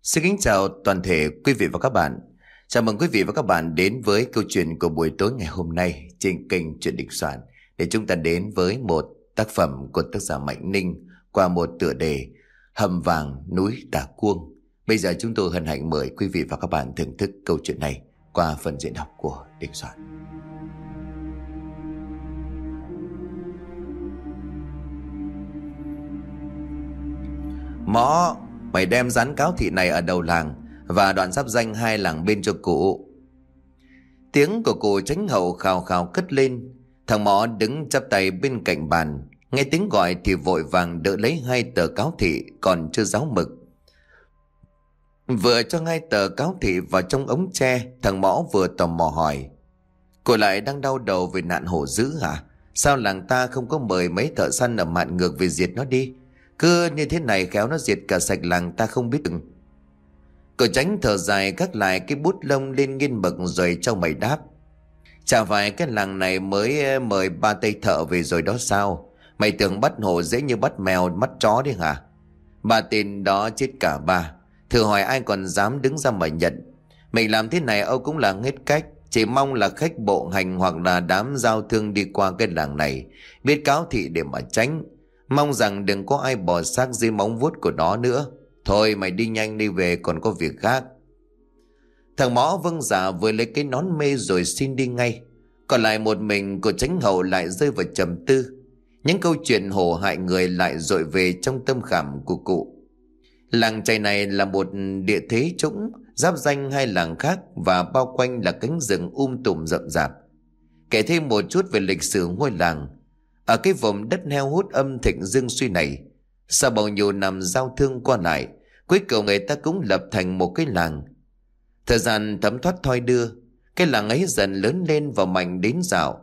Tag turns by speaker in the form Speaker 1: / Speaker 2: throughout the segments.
Speaker 1: Xin kính chào toàn thể quý vị và các bạn. Chào mừng quý vị và các bạn đến với câu chuyện của buổi tối ngày hôm nay trên kênh Chuyện Đình Soạn, để chúng ta đến với một tác phẩm của tác giả Mạnh Ninh qua một tựa đề Hầm Vàng Núi Tà Cuông. Bây giờ chúng tôi hân hạnh mời quý vị và các bạn thưởng thức câu chuyện này qua phần diễn đọc của Đình Soạn. Mõ, mày đem dán cáo thị này ở đầu làng và đoạn giáp danh hai làng bên cho cụ. Tiếng của cụ Chánh Hậu khào khào cất lên. Thằng Mõ đứng chắp tay bên cạnh bàn, nghe tiếng gọi thì vội vàng đỡ lấy hai tờ cáo thị còn chưa ráo mực. Vừa cho hai tờ cáo thị vào trong ống tre, thằng Mõ vừa tò mò hỏi: "Cô lại đang đau đầu về nạn hổ dữ hả? Sao làng ta không có mời mấy thợ săn ở Mạn Ngược về diệt nó đi? Cứ như thế này khéo nó diệt cả sạch làng ta không biết đừng." Cậu Chánh thở dài gác lại cái bút lông lên nghiên mực rồi trao mày đáp: "Chả phải cái làng này mới mời 3 tay thợ về rồi đó sao? Mày tưởng bắt hổ dễ như bắt mèo bắt chó đi hả? 3 tên đó chết cả 3. Thử hỏi ai còn dám đứng ra mà nhận. Mình làm thế này Âu cũng là hết cách. Chỉ mong là khách bộ hành hoặc là đám giao thương đi qua cái làng này biết cáo thị để mà tránh. Mong rằng đừng có ai bỏ xác dưới móng vuốt của nó nữa. Thôi mày đi nhanh đi về, còn có việc khác." Thằng Mõ vâng dạ vừa lấy cái nón mê rồi xin đi ngay. Còn lại một mình của Chánh Hậu lại rơi vào trầm tư. Những câu chuyện hổ hại người lại dội về trong tâm khảm của cụ. Làng chài này là một địa thế trũng, giáp danh hai làng khác và bao quanh là cánh rừng tùm rậm rạp. Kể thêm một chút về lịch sử ngôi làng. Ở cái vùng đất heo hút âm thịnh dương suy này, sau bao nhiêu năm giao thương qua lại, cuối cùng người ta cũng lập thành một cái làng. Thời gian thấm thoát thoi đưa, cái làng ấy dần lớn lên và mạnh đến dạo.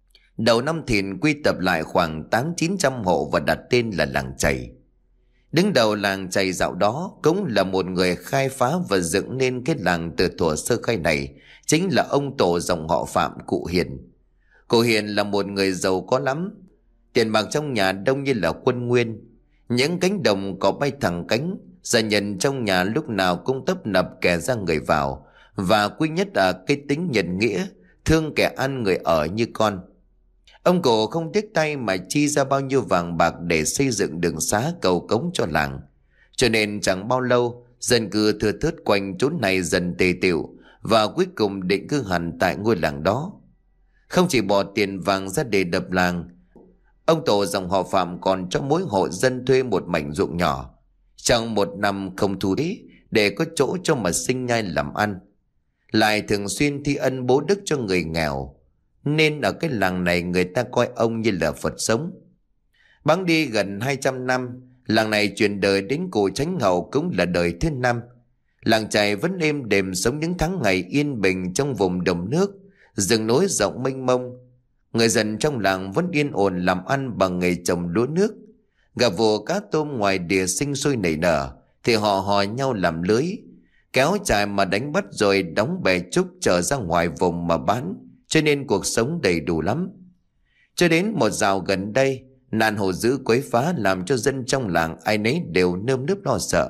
Speaker 1: Đầu năm Thìn quy tập lại khoảng 800-900 hộ và đặt tên là làng chày. Đứng đầu làng chày dạo đó cũng là một người khai phá và dựng nên cái làng từ thuở sơ khai này, chính là ông tổ dòng họ Phạm, cụ Hiền. Cụ Hiền là một người giàu có lắm. Tiền bạc trong nhà đông như là quân nguyên. Những cánh đồng có bay thẳng cánh, gia nhân trong nhà lúc nào cũng tấp nập kẻ ra người vào, và quý nhất là cái tính nhân nghĩa, thương kẻ ăn người ở như con. Ông cụ không tiếc tay mà chi ra bao nhiêu vàng bạc để xây dựng đường xá cầu cống cho làng. Cho nên chẳng bao lâu, dân cư thưa thớt quanh chốn này dần tề tựu và cuối cùng định cư hẳn tại ngôi làng đó. Không chỉ bỏ tiền vàng ra để đập làng, ông tổ dòng họ Phạm còn cho mỗi hộ dân thuê một mảnh ruộng nhỏ, trong một năm không thu đấy, để có chỗ cho mà sinh nhai làm ăn. Lại thường xuyên thi ân bố đức cho người nghèo, nên ở cái làng này người ta coi ông như là Phật sống. Bẵng đi gần 200 năm, làng này truyền đời đến cụ Chánh Hậu cũng là đời thứ 5. Làng chài vẫn êm đềm sống những tháng ngày yên bình trong vùng đồng nước, rừng núi rộng mênh mông. Người dân trong làng vẫn yên ổn làm ăn bằng nghề trồng lúa nước. Gà vồ cá tôm ngoài đìa sinh sôi nảy nở thì họ hò nhau làm lưới, kéo chài mà đánh bắt rồi đóng bè trúc trở ra ngoài vùng mà bán, cho nên cuộc sống đầy đủ lắm. Cho đến một dạo gần đây, nạn hổ dữ quấy phá làm cho dân trong làng ai nấy đều nơm nớp lo sợ.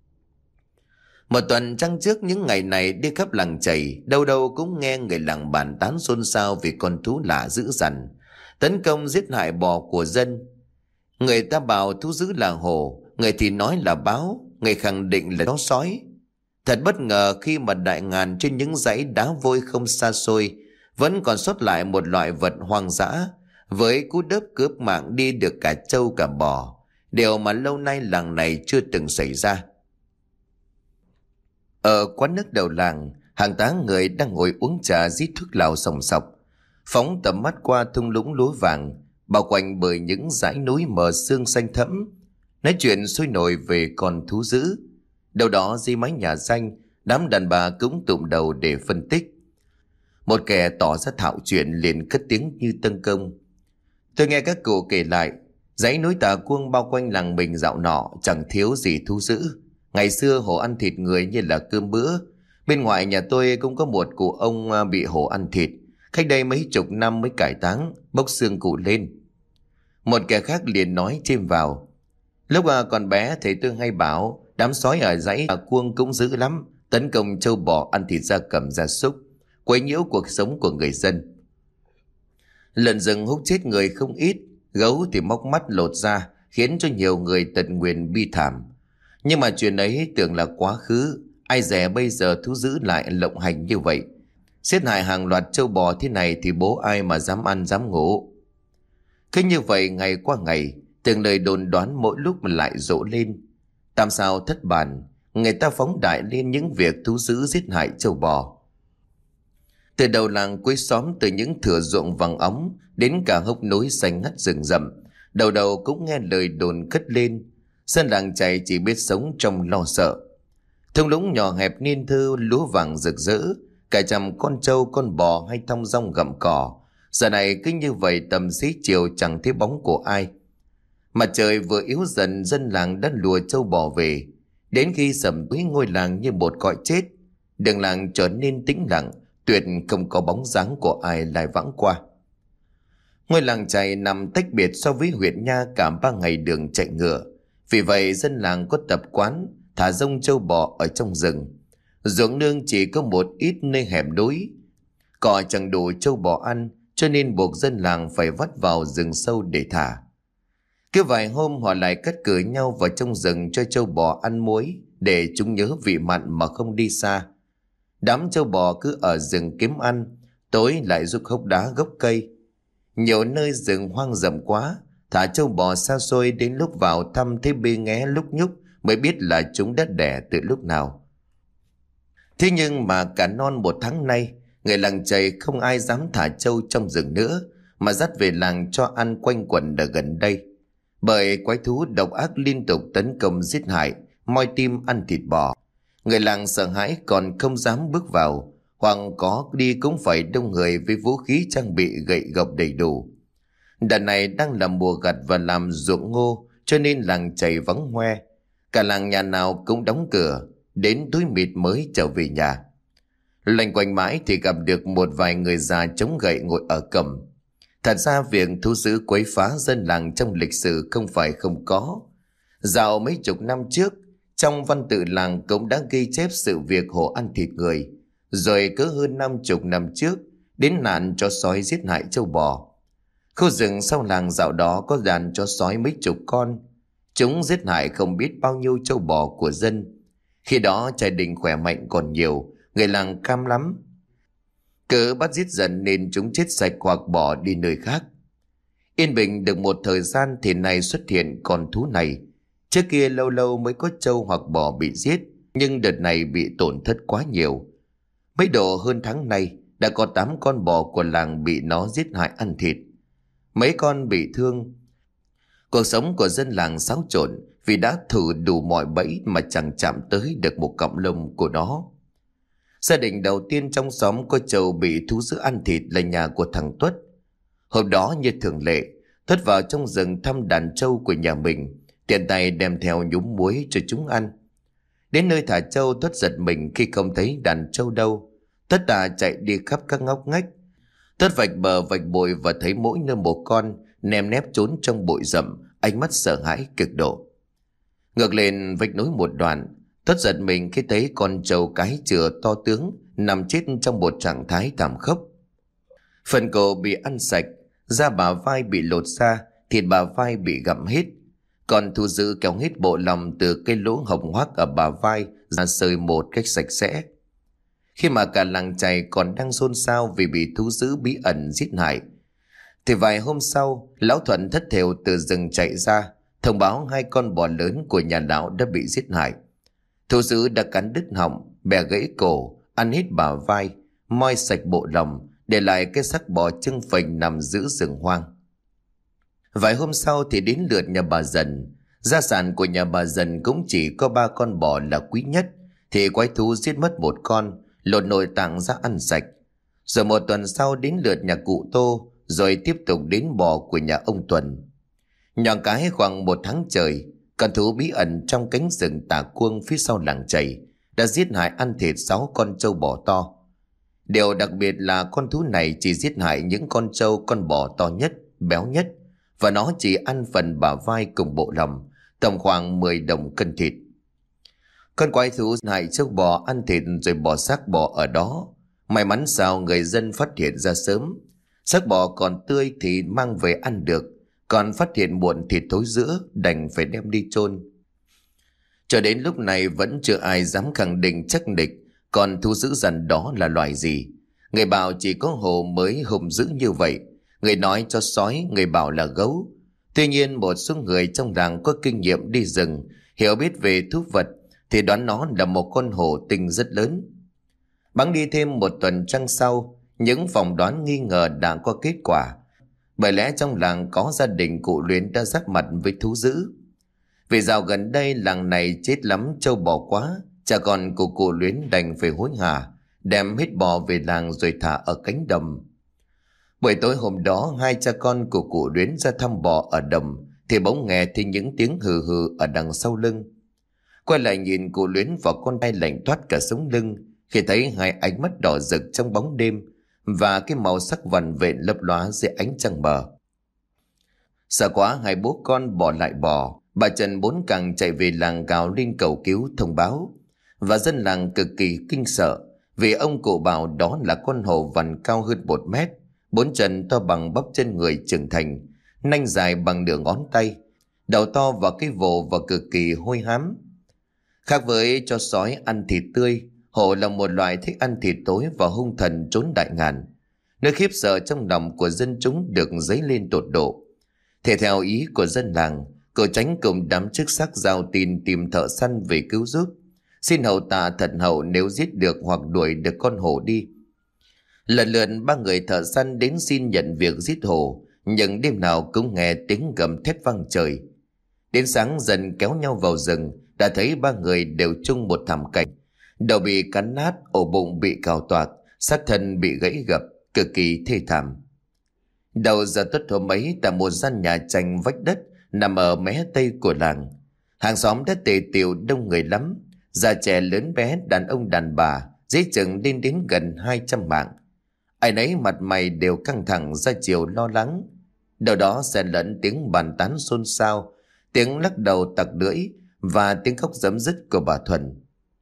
Speaker 1: Một tuần trăng trước những ngày này đi khắp làng chày, đâu đâu cũng nghe người làng bàn tán xôn xao vì con thú lạ dữ dằn tấn công giết hại bò của dân. Người ta bảo thú dữ là hổ, người thì nói là báo, người khẳng định là chó sói. Thật bất ngờ khi mà đại ngàn trên những dãy đá vôi không xa xôi vẫn còn sót lại một loại vật hoang dã, với cú đớp cướp mạng đi được cả trâu cả bò, điều mà lâu nay làng này chưa từng xảy ra. Ở quán nước đầu làng, hàng tá người đang ngồi uống trà rít thuốc lào sòng sọc, phóng tầm mắt qua thung lũng lúa vàng bao quanh bởi những dãy núi mờ sương xanh thẫm, nói chuyện sôi nổi về con thú dữ. Đâu đó dưới mái nhà xanh, đám đàn bà cũng tụm đầu để phân tích. Một kẻ tỏ ra thạo chuyện liền cất tiếng như tâng công: "Tôi nghe các cụ kể lại, dãy núi Tà Cuông bao quanh làng mình dạo nọ chẳng thiếu gì thú dữ. Ngày xưa hổ ăn thịt người như là cơm bữa. Bên ngoài nhà tôi cũng có một cụ ông bị hổ ăn thịt, cách đây mấy chục năm mới cải táng, bốc xương cụ lên." Một kẻ khác liền nói chêm vào: "Lúc còn bé thầy tôi hay bảo đám sói ở dãy Tà Cuông cũng dữ lắm, tấn công trâu bò, ăn thịt gia cầm gia súc, quấy nhiễu cuộc sống của người dân. Lợn rừng húc chết người không ít, gấu thì móc mắt lột da, khiến cho nhiều người tận nguyền bi thảm. Nhưng mà chuyện ấy tưởng là quá khứ, ai dè bây giờ thú dữ lại lộng hành như vậy. Giết hại hàng loạt trâu bò thế này thì bố ai mà dám ăn dám ngủ. Cứ như vậy ngày qua ngày, từng lời đồn đoán mỗi lúc mà lại rộ lên. Tam sao thất bản, người ta phóng đại lên những việc thú dữ giết hại trâu bò. Từ đầu làng cuối xóm, từ những thửa ruộng vàng óng đến cả hốc núi xanh ngắt rừng rậm, đầu đầu cũng nghe lời đồn cất lên. Dân làng chài chỉ biết sống trong lo sợ. Thung lũng nhỏ hẹp niên thư, lúa vàng rực rỡ, cả trăm con trâu con bò hay thong dong gặm cỏ. Giờ này cứ như vậy, tầm xế chiều chẳng thấy bóng của ai. Mặt trời vừa yếu dần, dân làng đã lùa trâu bò về. Đến khi sầm tối, ngôi làng như một cõi chết. Đường làng trở nên tĩnh lặng, tuyệt không có bóng dáng của ai lại vãng qua. Ngôi làng chài nằm tách biệt so với huyện Nha cả 3 ngày đường chạy ngựa. Vì vậy dân làng có tập quán thả rông trâu bò ở trong rừng. Ruộng nương chỉ có một ít nơi hẻm núi, cỏ chẳng đủ trâu bò ăn, cho nên buộc dân làng phải vắt vào rừng sâu để thả. Cứ vài hôm họ lại cắt cử nhau vào trong rừng cho trâu bò ăn muối, để chúng nhớ vị mặn mà không đi xa. Đám trâu bò cứ ở rừng kiếm ăn, tối lại rúc hốc đá gốc cây. Nhiều nơi rừng hoang rậm quá, thả trâu bò xa xôi, đến lúc vào thăm thấy bê nghé lúc nhúc mới biết là chúng đã đẻ từ lúc nào. Thế nhưng mà cả non 1 tháng nay, người làng chài không ai dám thả trâu trong rừng nữa, mà dắt về làng cho ăn quanh quẩn ở gần đây. Bởi quái thú độc ác liên tục tấn công giết hại, moi tim ăn thịt bò. Người làng sợ hãi còn không dám bước vào, hoặc có đi cũng phải đông người với vũ khí trang bị gậy gộc đầy đủ. Đợt này đang là mùa gặt và làm ruộng ngô, cho nên làng chài vắng hoe. Cả làng nhà nào cũng đóng cửa, đến tối mịt mới trở về nhà. Loanh quanh mãi thì gặp được một vài người già chống gậy ngồi ở cổng. Thật ra việc thú dữ quấy phá dân làng trong lịch sử không phải không có. Dạo mấy chục năm trước, trong văn tự làng cũng đã ghi chép sự việc hổ ăn thịt người. Rồi cỡ hơn 50 năm trước, đến nạn chó sói giết hại trâu bò. Khu rừng sau làng dạo đó có đàn chó sói mấy chục con. Chúng giết hại không biết bao nhiêu trâu bò của dân. Khi đó gia đình khỏe mạnh còn nhiều, người làng cam lắm. Cứ bắt giết dần nên chúng chết sạch hoặc bỏ đi nơi khác. Yên bình được một thời gian thì nay xuất hiện con thú này. Trước kia lâu lâu mới có trâu hoặc bò bị giết, nhưng đợt này bị tổn thất quá nhiều. Mấy độ hơn tháng nay đã có 8 con bò của làng bị nó giết hại ăn thịt. Mấy con bị thương. Cuộc sống của dân làng xáo trộn vì đã thử đủ mọi bẫy mà chẳng chạm tới được một cọng lông của nó. Gia đình đầu tiên trong xóm có trâu bị thú dữ ăn thịt là nhà của thằng Tuất. Hôm đó như thường lệ, Tuất vào trong rừng thăm đàn trâu của nhà mình, tiện tay đem theo nhúng muối cho chúng ăn. Đến nơi thả trâu, Tuất giật mình khi không thấy đàn trâu đâu. Tất tả chạy đi khắp các ngóc ngách. Tuất vạch bờ vạch bụi và thấy mỗi nơi một con nèm nép trốn trong bụi rậm, ánh mắt sợ hãi cực độ. Ngược lên vách núi một đoạn, Tuất giật mình khi thấy con trâu cái chừa to tướng nằm chết trong một trạng thái thảm khốc. Phần cổ bị ăn sạch, da bả vai bị lột ra, thịt bả vai bị gặm hết. Còn thú dữ kéo hết bộ lòng từ cái lỗ hồng hoác ở bả vai ra sơi một cách sạch sẽ. Khi mà cả làng chài còn đang xôn xao vì bị thú dữ bí ẩn giết hại, thì vài hôm sau, lão Thuận thất thểu từ rừng chạy ra, thông báo 2 con bò lớn của nhà lão đã bị giết hại. Thú dữ đã cắn đứt họng, bẻ gãy cổ, ăn hết bả vai, moi sạch bộ lòng, để lại cái xác bò trưng phình nằm giữa rừng hoang. Vài hôm sau thì đến lượt nhà bà Dần. Gia sản của nhà bà Dần cũng chỉ có 3 con bò là quý nhất, thì quái thú giết mất 1 con, lột nội tạng ra ăn sạch. Rồi 1 tuần sau đến lượt nhà cụ Tô, rồi tiếp tục đến bò của nhà ông Tuần. Nhỏ cái khoảng 1 tháng trời, con thú bí ẩn trong cánh rừng Tà Cuông phía sau làng chài đã giết hại ăn thịt 6 con trâu bò to. Điều đặc biệt là con thú này chỉ giết hại những con trâu con bò to nhất, béo nhất, và nó chỉ ăn phần bả vai cùng bộ lòng, tầm khoảng 10 đồng cân thịt. Con quái thú hại châu bò ăn thịt rồi bỏ xác bò ở đó. May mắn sao người dân phát hiện ra sớm. Xác bò còn tươi thì mang về ăn được, còn phát hiện muộn thì thối rữa, đành phải đem đi chôn. Cho đến lúc này vẫn chưa ai dám khẳng định chắc nịch con thú dữ dằn đó là loài gì. Người bảo chỉ có hổ mới hung dữ như vậy, người nói cho sói, người bảo là gấu. Tuy nhiên một số người trong làng có kinh nghiệm đi rừng, hiểu biết về thú vật thì đoán nó là một con hổ tinh rất lớn. Bẵng đi thêm một tuần trăng sau, những phỏng đoán nghi ngờ đã có kết quả. Bởi lẽ trong làng có gia đình cụ Luyến đã giáp mặt với thú dữ. Vì dạo gần đây làng này chết lắm trâu bò quá, cha con của cụ Luyến đành phải hối hả đem hết bò về làng rồi thả ở cánh đồng. Buổi tối hôm đó, hai cha con của cụ Luyến ra thăm bò ở đồng thì bỗng nghe thấy những tiếng hừ hừ ở đằng sau lưng. Quay lại nhìn cụ Luyến và con trai lạnh toát cả sống lưng khi thấy hai ánh mắt đỏ rực trong bóng đêm và cái màu sắc vằn vện lấp lóa dưới ánh trăng mờ. Sợ quá, hai bố con bỏ lại bò. Bà Trần bốn càng chạy về làng gào lên cầu cứu thông báo, và dân làng cực kỳ kinh sợ vì ông cụ bảo đó là con hổ vằn cao hơn 1 mét, 4 chân to bằng bắp chân người trưởng thành, nanh dài bằng nửa ngón tay, đầu to và cái vồ và cực kỳ hôi hám. Khác với cho sói ăn thịt tươi, hổ là một loài thích ăn thịt tối và hung thần trốn đại ngàn. Nơi khiếp sợ trong lòng của dân chúng được dấy lên tột độ. Thể theo ý của dân làng, cậu Chánh cùng đám chức sắc giao tin tìm thợ săn về cứu giúp, xin hậu tạ thật hậu nếu giết được hoặc đuổi được con hổ đi. Lần lượt ba người thợ săn đến xin nhận việc giết hổ, nhưng đêm nào cũng nghe tiếng gầm thét vang trời. Đến sáng dần kéo nhau vào rừng, đã thấy ba người đều chung một thảm cảnh: đầu bị cắn nát, ổ bụng bị cào toạc, xác thân bị gãy gập, cực kỳ thê thảm. Đầu giờ tuất hôm ấy, tại một gian nhà tranh vách đất nằm ở mé tây của làng, hàng xóm đã tề tiệu đông người lắm, già trẻ lớn bé, đàn ông đàn bà, dễ chừng lên đến gần 200 mạng. Ai nấy mặt mày đều căng thẳng, ra chiều lo lắng. Đầu đó xen lẫn tiếng bàn tán xôn xao, tiếng lắc đầu tặc lưỡi và tiếng khóc rấm rứt của bà Thuần.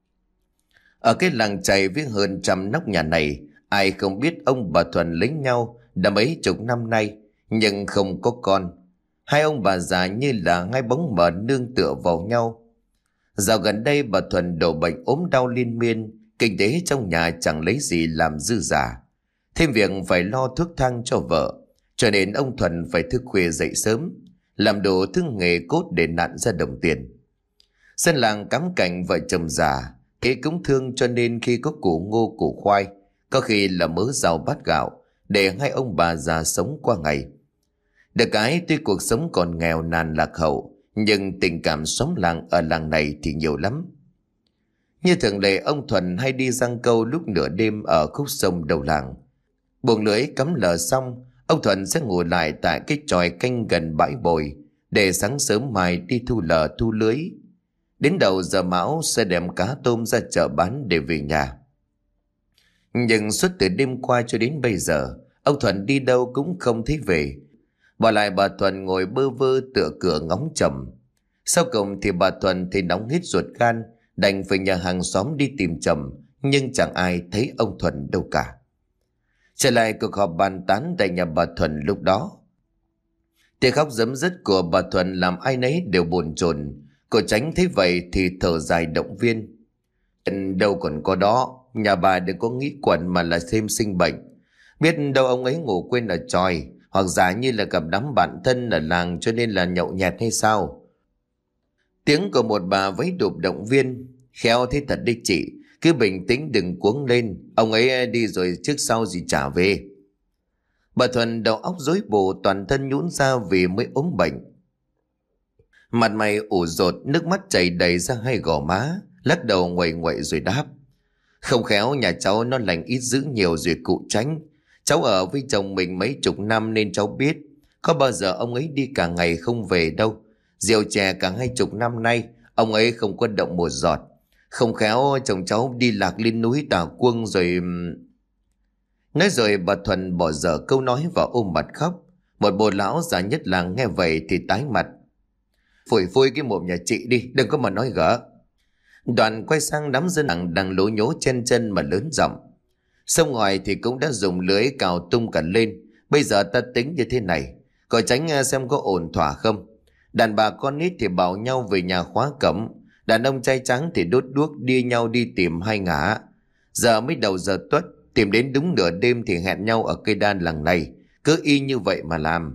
Speaker 1: Ở cái làng chài với hơn 100 nóc nhà này, ai không biết ông bà Thuần lấy nhau đã mấy chục năm nay nhưng không có con. Hai ông bà già như là hai bóng mờ nương tựa vào nhau. Dạo gần đây bà Thuần đổ bệnh ốm đau liên miên, kinh tế trong nhà chẳng lấy gì làm dư giả, thêm việc phải lo thuốc thang cho vợ, cho nên ông Thuần phải thức khuya dậy sớm, làm đồ thứ nghề cốt để nặn ra đồng tiền. Dân làng cắm cảnh vợ chồng già kế cũng thương, cho nên khi có củ ngô củ khoai, có khi là mớ rau bát gạo để hai ông bà già sống qua ngày. Được cái tuy cuộc sống còn nghèo nàn lạc hậu, nhưng tình cảm xóm làng ở làng này thì nhiều lắm. Như thường lệ, ông Thuần hay đi giăng câu lúc nửa đêm ở khúc sông đầu làng. Buồng lưới cắm lờ xong, ông Thuần sẽ ngủ lại tại cái chòi canh gần bãi bồi để sáng sớm mai đi thu lờ thu lưới. Đến đầu giờ mão sẽ đem cá tôm ra chợ bán để về nhà. Nhưng suốt từ đêm qua cho đến bây giờ, ông Thuần đi đâu cũng không thấy về. Bỏ lại bà Thuần ngồi bơ vơ tựa cửa ngóng chồng. Sau cùng thì bà Thuần thì nóng hết ruột gan, đành phải nhờ hàng xóm đi tìm chồng, nhưng chẳng ai thấy ông Thuần đâu cả. Trở lại cuộc họp bàn tán tại nhà bà Thuần lúc đó, tiếng khóc rấm rứt của bà Thuần làm ai nấy đều bồn chồn. Cô Chánh thấy vậy thì thở dài động viên: đâu còn có đó, nhà bà đừng có nghĩ quẩn mà là thêm sinh bệnh. Biết đâu ông ấy ngủ quên ở chòi, hoặc giả như là gặp đám bạn thân ở làng cho nên là nhậu nhẹt hay sao. Tiếng của một bà váy đụp động viên: khéo thế thật đấy chị, cứ bình tĩnh đừng cuống lên, ông ấy đi rồi trước sau gì trả về. Bà Thuần đầu óc rối bù, toàn thân nhũn ra vì mới ốm bệnh. Mặt mày ủ rột, nước mắt chảy đầy ra hai gò má, lắc đầu nguậy nguậy rồi đáp: không khéo nhà cháu nó lành ít dữ nhiều rồi cụ Chánh. Cháu ở với chồng mình mấy chục năm nên cháu biết, có bao giờ ông ấy đi cả ngày không về đâu. Rượu chè cả 20 năm nay, ông ấy không có động một giọt. Không khéo chồng cháu đi lạc lên núi Tà Quân rồi... Nói rồi bà Thuần bỏ dở câu nói và ôm mặt khóc. Một bồ lão già nhất làng nghe vậy thì tái mặt: phủi phui cái mồm nhà chị đi, đừng có mà nói gỡ. Đoàn quay sang đám dân làng đang lố nhố chen chân mà lớn giọng: Sông ngòi thì cũng đã dùng lưới cào tung cả lên. Bây giờ ta tính như thế này, cậu tránh xem có ổn thỏa không. Đàn bà con nít thì bảo nhau về nhà khóa cổng, đàn ông trai trắng thì đốt đuốc đi nhau đi tìm hai ngả. Giờ mới đầu giờ tuất, tìm đến đúng nửa đêm thì hẹn nhau ở cây đan làng này. Cứ y như vậy mà làm.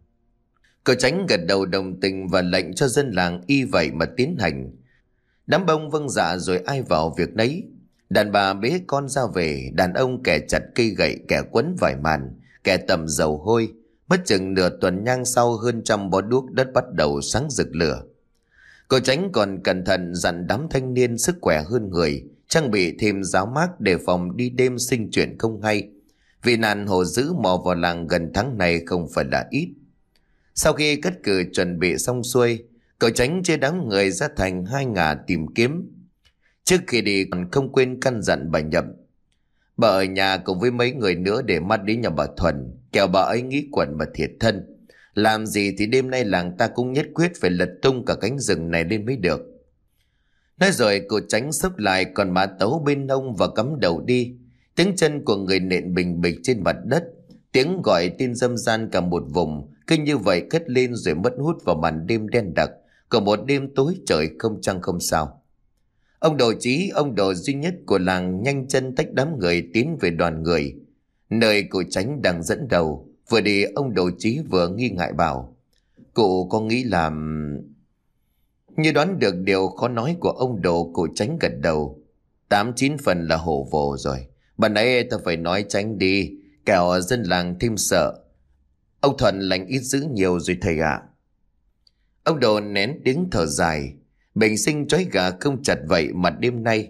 Speaker 1: Cậu tránh gật đầu đồng tình và lệnh cho dân làng y vậy mà tiến hành. Đám bông vâng dạ rồi ai vào việc nấy. Đàn bà bế con ra về, đàn ông kẻ chặt cây gậy, kẻ quấn vải màn, kẻ tầm dầu hôi. Mất chừng nửa tuần nhang sau, hơn trăm bó đuốc đất bắt đầu sáng rực lửa. Cậu tránh còn cẩn thận dặn đám thanh niên sức khỏe hơn người, trang bị thêm giáo mác để phòng đi đêm sinh chuyện không hay. Vì nạn hổ dữ mò vào làng gần tháng này không phải là ít. Sau khi cất cử chuẩn bị xong xuôi, cậu tránh chia đám người ra thành hai ngả tìm kiếm. Trước khi đi còn không quên căn dặn bà Nhậm: Bà ở nhà cùng với mấy người nữa để mắt đến nhà bà Thuần, kẻo bà ấy nghĩ quẩn mà thiệt thân. Làm gì thì đêm nay làng ta cũng nhất quyết phải lật tung cả cánh rừng này lên mới được. Nói rồi cậu tránh xốc lại còn mã tấu bên hông và cắm đầu đi. Tiếng chân của người nện bình bịch trên mặt đất, tiếng gọi tin râm ran cả một vùng, cứ như vậy cất lên rồi mất hút vào màn đêm đen đặc của một đêm tối trời không trăng không sao. Ông Đồ Chí, ông Đồ duy nhất của làng, nhanh chân tách đám người tiến về đoàn người, nơi cụ tránh đang dẫn đầu. Vừa đi ông Đồ Chí vừa nghi ngại bảo: Cụ có nghĩ làm... Như đoán được điều khó nói của ông Đồ, cụ tránh gật đầu: 8-9 phần là hổ vồ rồi. Bà nãy ta phải nói tránh đi, kẻo dân làng thêm sợ. Ông Thuận lành ít dữ nhiều rồi thầy ạ. Ông Đồ nén tiếng thở dài: Bình sinh trói gà không chặt vậy mà đêm nay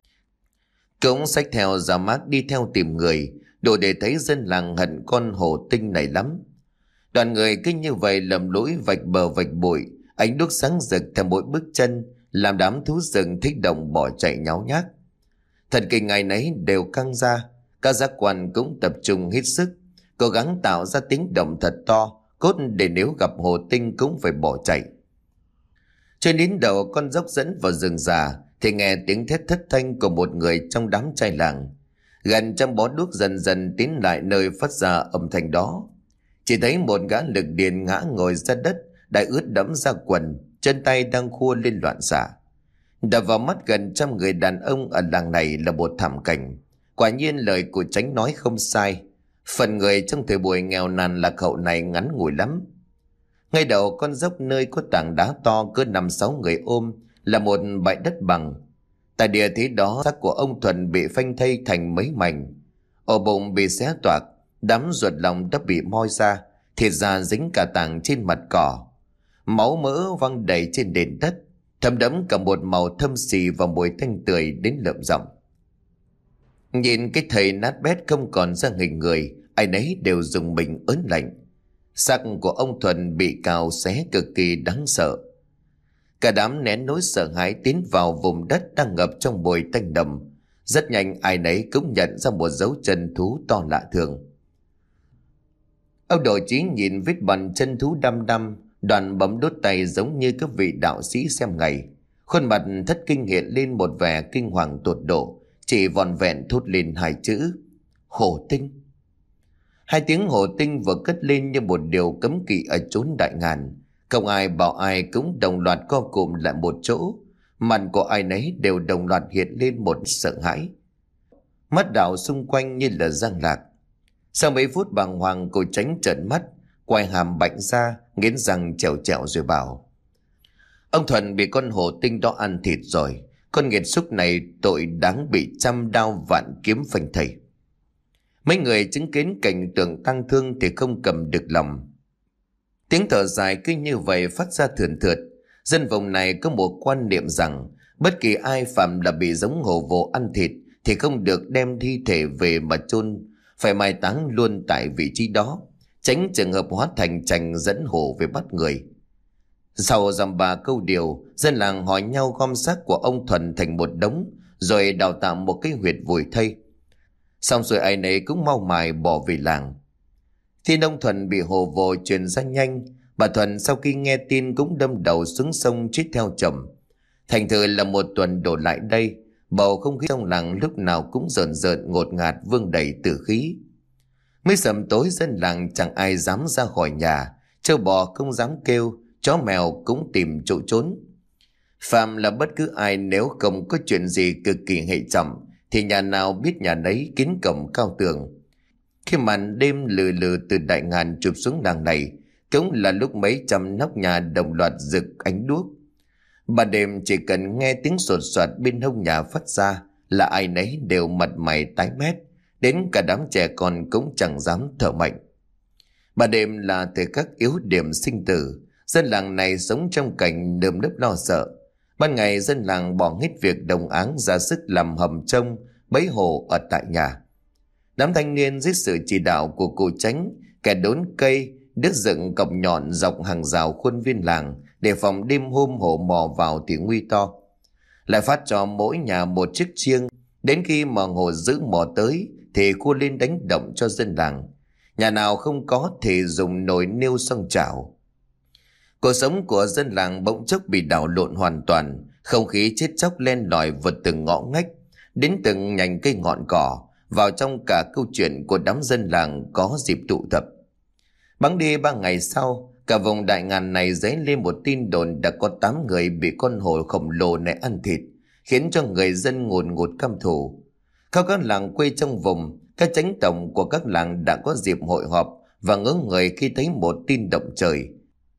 Speaker 1: cũng xách theo giá mác đi theo tìm người, đủ để thấy dân làng hận con hổ tinh này lắm. Đoàn người cứ như vậy lầm lũi vạch bờ vạch bụi, ánh đuốc sáng rực theo mỗi bước chân, làm đám thú rừng thích động bỏ chạy nháo nhác. Thần kinh ngày nấy đều căng ra, các giác quan cũng tập trung hết sức, cố gắng tạo ra tiếng động thật to, cốt để nếu gặp hổ tinh cũng phải bỏ chạy. Trên đến đầu con dốc dẫn vào rừng già thì nghe tiếng thét thất thanh của một người trong đám trai làng. Gần trăm bó đuốc dần dần tiến lại nơi phát ra âm thanh đó. Chỉ thấy một gã lực điền ngã ngồi ra đất, đã ướt đẫm ra quần, chân tay đang khua lên loạn xạ. Đập vào mắt gần trăm người đàn ông ở làng này là một thảm cảnh. Quả nhiên lời của tránh nói không sai, phần người trong thời buổi nghèo nàn lạc hậu này ngắn ngủi lắm. Ngay đầu con dốc nơi có tảng đá to cỡ 5-6 người ôm là một bãi đất bằng. Tại địa thế đó, xác của ông Thuần bị phanh thây thành mấy mảnh, ổ bụng bị xé toạc, đám ruột lòng đã bị moi ra, thịt da dính cả tảng trên mặt cỏ, máu mỡ văng đầy trên nền đất, thấm đẫm cả một màu thâm xì và mùi tanh tưởi đến lợm giọng. Nhìn cái thầy nát bét không còn ra hình người, ai nấy đều dùng mình ớn lạnh. Xác của ông Thuần bị cào xé cực kỳ đáng sợ. Cả đám nén nỗi sợ hãi tiến vào vùng đất đang ngập trong mùi tanh đậm. Rất nhanh ai nấy cũng nhận ra một dấu chân thú to lạ thường. Ông Đồ Chí nhìn vết bàn chân thú đăm đăm, đoàn bấm đốt tay giống như các vị đạo sĩ xem ngày. Khuôn mặt thất kinh hiện lên một vẻ kinh hoàng tột độ, chỉ vòn vẹn thốt lên hai chữ: hổ tinh. Hai tiếng hổ tinh vừa cất lên như một điều cấm kỵ ở chốn đại ngàn. Không ai bảo ai cũng đồng loạt co cụm lại một chỗ. Mặt của ai nấy đều đồng loạt hiện lên một sợ hãi. Mắt đảo xung quanh như là giang lạc. Sau mấy phút bàng hoàng, cô tránh trợn mắt, quay hàm bạnh ra, nghiến răng trèo trèo rồi bảo: Ông Thuần bị con hổ tinh đó ăn thịt rồi. Con nghiệt xúc này tội đáng bị trăm đao vạn kiếm phanh thây. Mấy người chứng kiến cảnh tượng tang thương thì không cầm được lòng. Tiếng thở dài cứ như vậy phát ra thườn thượt. Dân vùng này có một quan niệm rằng bất kỳ ai phạm là bị giống hổ vồ ăn thịt thì không được đem thi thể về mà chôn, phải mai táng luôn tại vị trí đó, tránh trường hợp hóa thành chành dẫn hổ về bắt người. Sau dăm ba câu điều, dân làng hỏi nhau gom xác của ông Thuần thành một đống, rồi đào tạo một cái huyệt vùi thây. Xong rồi ai nấy cũng mau mài bỏ về làng. Tin ông Thuần bị hổ vồ truyền ra nhanh. Bà Thuần sau khi nghe tin cũng đâm đầu xuống sông chết theo chồng. Thành thử là một tuần đổ lại đây, bầu không khí trong làng lúc nào cũng rợn rợn ngột ngạt, vương đầy tử khí. Mới sầm tối dân làng chẳng ai dám ra khỏi nhà, trâu bò không dám kêu, chó mèo cũng tìm chỗ trốn. Phàm là bất cứ ai nếu không có chuyện gì cực kỳ hệ trọng thì nhà nào biết nhà nấy kín cổng cao tường. Khi màn đêm lừ lừ từ đại ngàn chụp xuống làng này, cũng là lúc mấy trăm nóc nhà đồng loạt rực ánh đuốc. Ban đêm chỉ cần nghe tiếng sột soạt bên hông nhà phát ra là ai nấy đều mặt mày tái mét, đến cả đám trẻ con cũng chẳng dám thở mạnh. Ban đêm là thời khắc yếu điểm sinh tử, dân làng này sống trong cảnh nơm nớp lo sợ. Ban ngày dân làng bỏ hết việc đồng áng ra sức làm hầm trông, bẫy hổ ở tại nhà. Đám thanh niên dưới sự chỉ đạo của cụ Chánh, kẻ đốn cây, đứt dựng cọc nhọn dọc hàng rào khuôn viên làng để phòng đêm hôm hổ mò vào thì nguy to. Lại phát cho mỗi nhà một chiếc chiêng, đến khi mà hổ dữ mò tới thì khua lên đánh động cho dân làng. Nhà nào không có thì dùng nồi niêu xông chảo. Cuộc sống của dân làng bỗng chốc bị đảo lộn hoàn toàn, không khí chết chóc len lỏi vượt từng ngõ ngách, đến từng nhành cây ngọn cỏ, vào trong cả câu chuyện của đám dân làng có dịp tụ tập. Bẵng đi 3 ngày sau, cả vùng đại ngàn này dấy lên một tin đồn đã có 8 người bị con hổ khổng lồ này ăn thịt, khiến cho người dân ngùn ngụt căm thù. Khắp các làng quê trong vùng, các chánh tổng của các làng đã có dịp hội họp và ngỡ người khi thấy một tin động trời.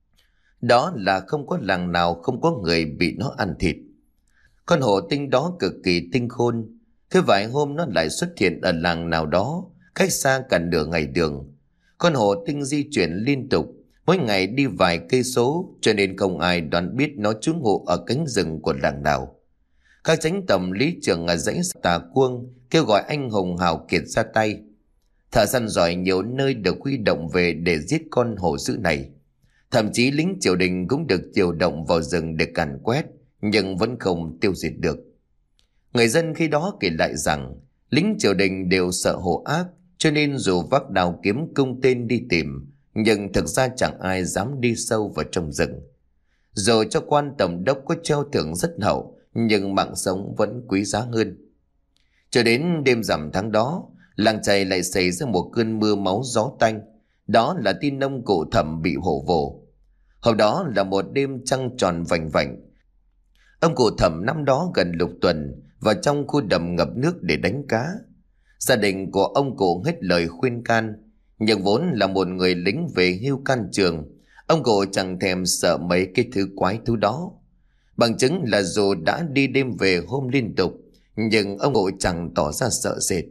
Speaker 1: Đó là không có làng nào không có người bị nó ăn thịt. Con hổ tinh đó cực kỳ tinh khôn. Cứ vài hôm nó lại xuất hiện ở làng nào đó, cách xa cả nửa ngày đường. Con hổ tinh di chuyển liên tục, mỗi ngày đi vài cây số, cho nên không ai đoán biết nó trú ngụ ở cánh rừng của làng nào. Các chánh tổng lý trưởng ở dãy Tà Cuông kêu gọi anh hùng hào kiệt ra tay. Thợ săn giỏi nhiều nơi được huy động về để giết con hổ dữ này. Thậm chí lính triều đình cũng được điều động vào rừng để càn quét, nhưng vẫn không tiêu diệt được. Người dân khi đó kể lại rằng lính triều đình đều sợ hổ ác, cho nên dù vác đao kiếm cung tên đi tìm, nhưng thực ra chẳng ai dám đi sâu vào trong rừng. Rồi cho quan tổng đốc có treo thưởng rất hậu, nhưng mạng sống vẫn quý giá hơn. Cho đến đêm rằm tháng đó, làng chài lại xảy ra một cơn mưa máu gió tanh. Đó là tin ông cụ Thẩm bị hổ vồ. Hôm đó là một đêm trăng tròn vành vạnh. Ông cụ Thẩm năm đó gần lục tuần vào trong khu đầm ngập nước để đánh cá. Gia đình của ông cụ hết lời khuyên can, nhưng vốn là một người lính về hưu can trường, ông cụ chẳng thèm sợ mấy cái thứ quái thú đó. Bằng chứng là dù đã đi đêm về hôm liên tục, nhưng ông cụ chẳng tỏ ra sợ sệt.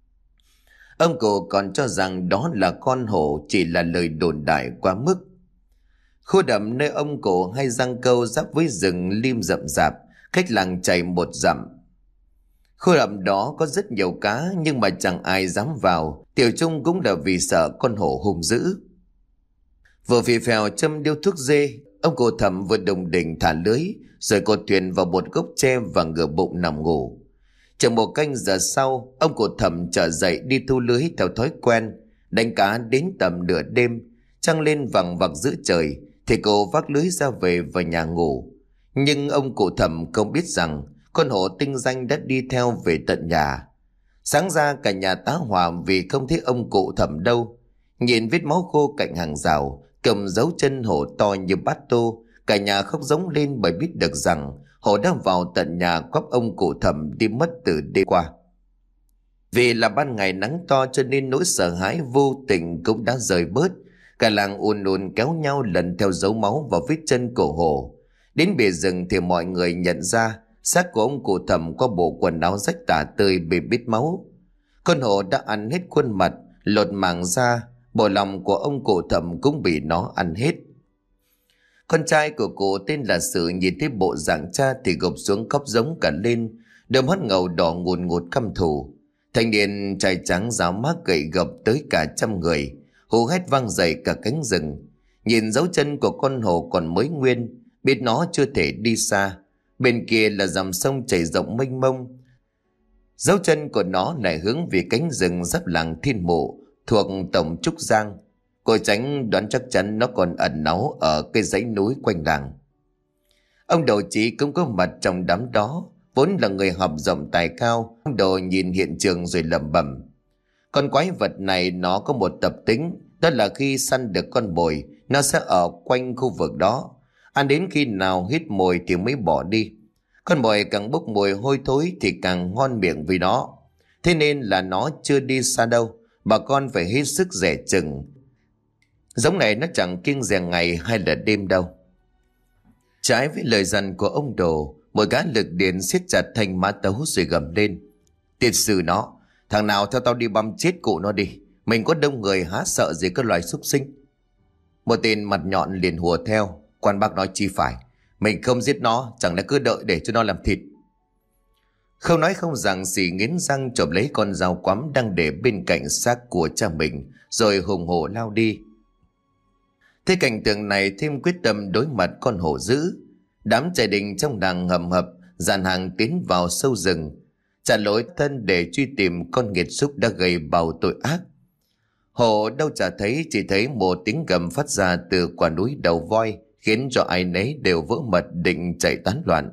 Speaker 1: Ông cụ còn cho rằng đó là con hổ chỉ là lời đồn đại quá mức. Khu đầm nơi ông cụ hay giăng câu giáp với rừng lim rậm rạp, cách làng chài 1 dặm. Khu đầm đó có rất nhiều cá, nhưng mà chẳng ai dám vào, tiểu chung cũng là vì sợ con hổ hung dữ. Vừa phì phèo châm điếu thuốc dê, ông cụ Thẩm vừa đùng đỉnh thả lưới, rồi cột thuyền vào một gốc tre và ngửa bụng nằm ngủ. Chừng 1 canh giờ sau, ông cụ Thẩm trở dậy đi thu lưới theo thói quen. Đánh cá đến tầm nửa đêm, trăng lên vằng vặc giữa trời, thì cô vác lưới ra về vào nhà ngủ. Nhưng ông cụ Thẩm không biết rằng con hổ tinh danh đã đi theo về tận nhà. Sáng ra cả nhà tá hỏa vì không thấy ông cụ Thẩm đâu. Nhìn vết máu khô cạnh hàng rào, cầm dấu chân hổ to như bát tô, cả nhà khóc rống lên bởi biết được rằng hổ đã vào tận nhà quắp ông cụ Thẩm đi mất từ đêm qua. Vì là ban ngày nắng to cho nên nỗi sợ hãi vô tình cũng đã rời bớt. Cả làng ùn ùn kéo nhau lần theo dấu máu và vết chân của hổ. Đến bìa rừng thì mọi người nhận ra xác của ông cụ Thẩm có bộ quần áo rách tả tơi bê bết máu. Con hổ đã ăn hết khuôn mặt, lột màng da, bộ lòng của ông cụ Thẩm cũng bị nó ăn hết. Con trai của cụ tên là Sử nhìn thấy bộ dạng cha thì gục xuống khóc giống cả lên, đôi mắt ngầu đỏ ngùn ngụt căm thù. Thanh niên trai trắng ráo mác gậy gộc tới cả 100 người, hú hét vang dậy cả cánh rừng. Nhìn dấu chân của con hổ còn mới nguyên, biết nó chưa thể đi xa. Bên kia là dòng sông chảy rộng mênh mông. Dấu chân của nó lại hướng về cánh rừng giáp làng Thiên Mộ thuộc tổng Trúc Giang. Cô Tránh đoán chắc chắn nó còn ẩn náu ở cây dãy núi quanh làng. Ông Đồ Chí cũng có mặt trong đám đó, vốn là người học rộng tài cao. Ông Đồ nhìn hiện trường rồi lẩm bẩm: con quái vật này nó có một tập tính, đó là khi săn được con mồi, nó sẽ ở quanh khu vực đó, ăn đến khi nào hít mồi thì mới bỏ đi. Con mồi càng bốc mùi hôi thối thì càng ngon miệng với nó. Thế nên là nó chưa đi xa đâu, bà con phải hết sức dè chừng. Giống này nó chẳng kiêng dè ngày hay là đêm đâu. Trái với lời dặn của ông Đồ, một gã lực điện siết chặt thanh mã tấu rồi gầm lên: tiệt sư nó, thằng nào theo tao đi băm chết cụ nó đi, mình có đông người há sợ gì cái loài súc sinh. Một tên mặt nhọn liền hùa theo: quan bác nói chi phải, mình không giết nó, chẳng lẽ cứ đợi để cho nó làm thịt. Không nói không rằng, xì nghiến răng chộp lấy con dao quắm đang để bên cạnh xác của cha mình, rồi hùng hổ lao đi. Thế cảnh tượng này thêm quyết tâm đối mặt con hổ dữ. Đám trai đình trong làng hầm hập dàn hàng tiến vào sâu rừng, trả lối thân để truy tìm con nghiệt xúc đã gây bào tội ác. Hổ đâu chả thấy, chỉ thấy một tiếng gầm phát ra từ quả núi đầu voi, khiến cho ai nấy đều vỡ mật định chạy tán loạn.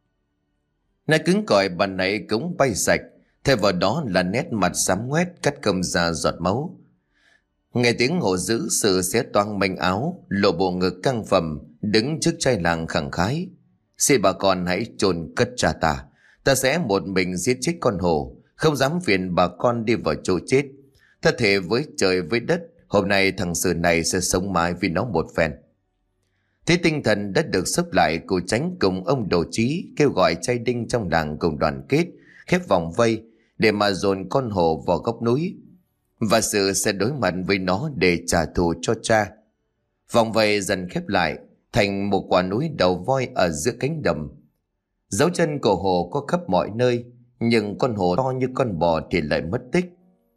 Speaker 1: Nét cứng cỏi bàn nãy cũng bay sạch, thay vào đó là nét mặt xám ngoét cắt không ra giọt máu. Nghe tiếng hổ dữ, sự xé toang manh áo, lộ bộ ngực căng phồng, đứng trước trai làng khẳng khái: xin bà con hãy chôn cất cha ta, ta sẽ một mình giết chết con hổ, không dám phiền bà con đi vào chỗ chết. Ta thề với trời với đất, hôm nay thằng Sử này sẽ sống mãi vì nó một phen. Thế tinh thần đã được xốc lại, cụ Chánh cùng ông Đồ Chí kêu gọi trai đinh trong làng cùng đoàn kết, khép vòng vây để mà dồn con hổ vào góc núi, và Sử sẽ đối mặt với nó để trả thù cho cha. Vòng vây dần khép lại thành một quả núi đầu voi ở giữa cánh đồng. Dấu chân của hổ có khắp mọi nơi, nhưng con hổ to như con bò thì lại mất tích.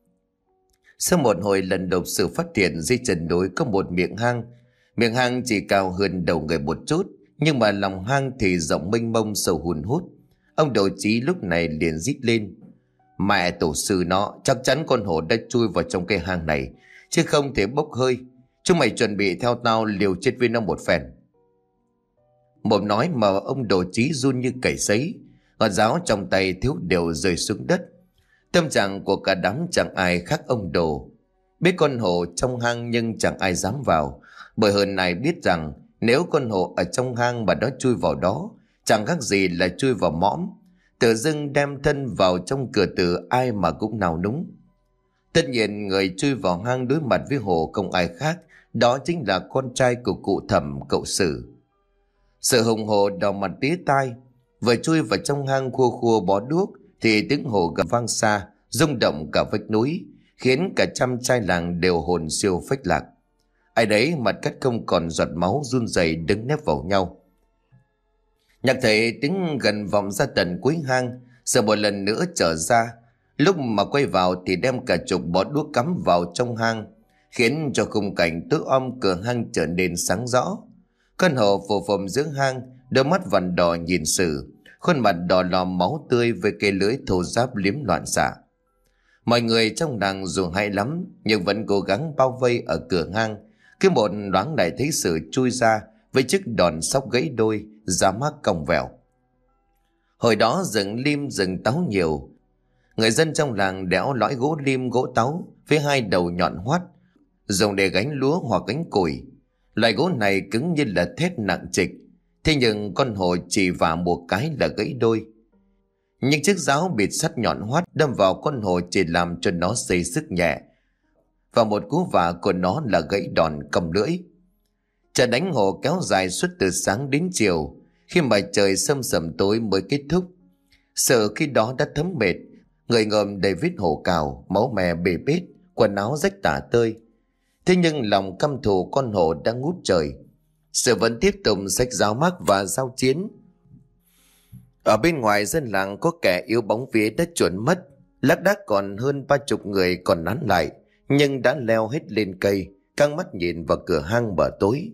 Speaker 1: Sau một hồi lần đột Sử phát hiện dưới chân núi có một miệng hang. Miệng hang chỉ cao hơn đầu người một chút, nhưng mà lòng hang thì rộng mênh mông sâu hun hút. Ông Đồ Chí lúc này liền rít lên: mẹ tổ sư nó, chắc chắn con hổ đã chui vào trong cái hang này, chứ không thể bốc hơi. Chúng mày chuẩn bị theo tao liều chết với nó một phen. Một nói mà ông Đồ Chí run như cầy sấy, ngọn giáo trong tay thiếu đều rơi xuống đất. Tâm trạng của cả đám chẳng ai khác ông Đồ. Biết con hổ trong hang nhưng chẳng ai dám vào, bởi hơn ai biết rằng nếu con hổ ở trong hang mà nó chui vào đó, chẳng khác gì là chui vào mõm, tự dưng đem thân vào trong cửa tử, ai mà cũng nào núng. Tất nhiên người chui vào hang đối mặt với hổ không ai khác, đó chính là con trai của cụ Thẩm, cậu Sử. Sự hùng hổ đỏ mặt tía tai, vừa chui vào trong hang khua khua bó đuốc thì tiếng hổ gầm vang xa, rung động cả vách núi, khiến cả trăm trai làng đều hồn siêu phách lạc. Ai đấy mặt cắt không còn giọt máu, run rẩy đứng nép vào nhau. Nhạc thấy tiếng gần vọng ra tận cuối hang, sợ một lần nữa trở ra. Lúc mà quay vào thì đem cả chục bó đuốc cắm vào trong hang, khiến cho khung cảnh tối om cửa hang trở nên sáng rõ. Con hổ phù phồng giữa hang, đôi mắt vằn đỏ nhìn Sử, khuôn mặt đỏ lòm máu tươi với cây lưỡi thô ráp liếm loạn xạ. Mọi người trong làng dù hay lắm nhưng vẫn cố gắng bao vây ở cửa hang. Cứ một loáng lại thấy Sử chui ra với chiếc đòn sóc gãy đôi, da mắt cong vẹo. Hồi đó rừng lim rừng táo nhiều, người dân trong làng đẽo lõi gỗ lim gỗ táo với hai đầu nhọn hoắt, dùng để gánh lúa hoặc gánh củi. Loại gỗ này cứng như là thép nặng trịch, thế nhưng con hổ chỉ vả một cái là gãy đôi. Những chiếc giáo bịt sắt nhọn hoắt đâm vào con hổ chỉ làm cho nó xây sức nhẹ, và một cú vả của nó là gãy đòn cầm lưỡi. Trận đánh hổ kéo dài suốt từ sáng đến chiều, khi mà trời sâm sầm tối mới kết thúc. Sợ khi đó đã thấm mệt, người ngợm đầy vết hổ cào, máu me bê bết, quần áo rách tả tơi. Thế nhưng lòng căm thù con hổ đã ngút trời. Sợ vẫn tiếp tục xách giáo mác và giao chiến. Ở bên ngoài dân làng có kẻ yếu bóng vía đã chuẩn mất, lác đác còn hơn 30 người còn nán lại, nhưng đã leo hết lên cây, căng mắt nhìn vào cửa hang bờ tối.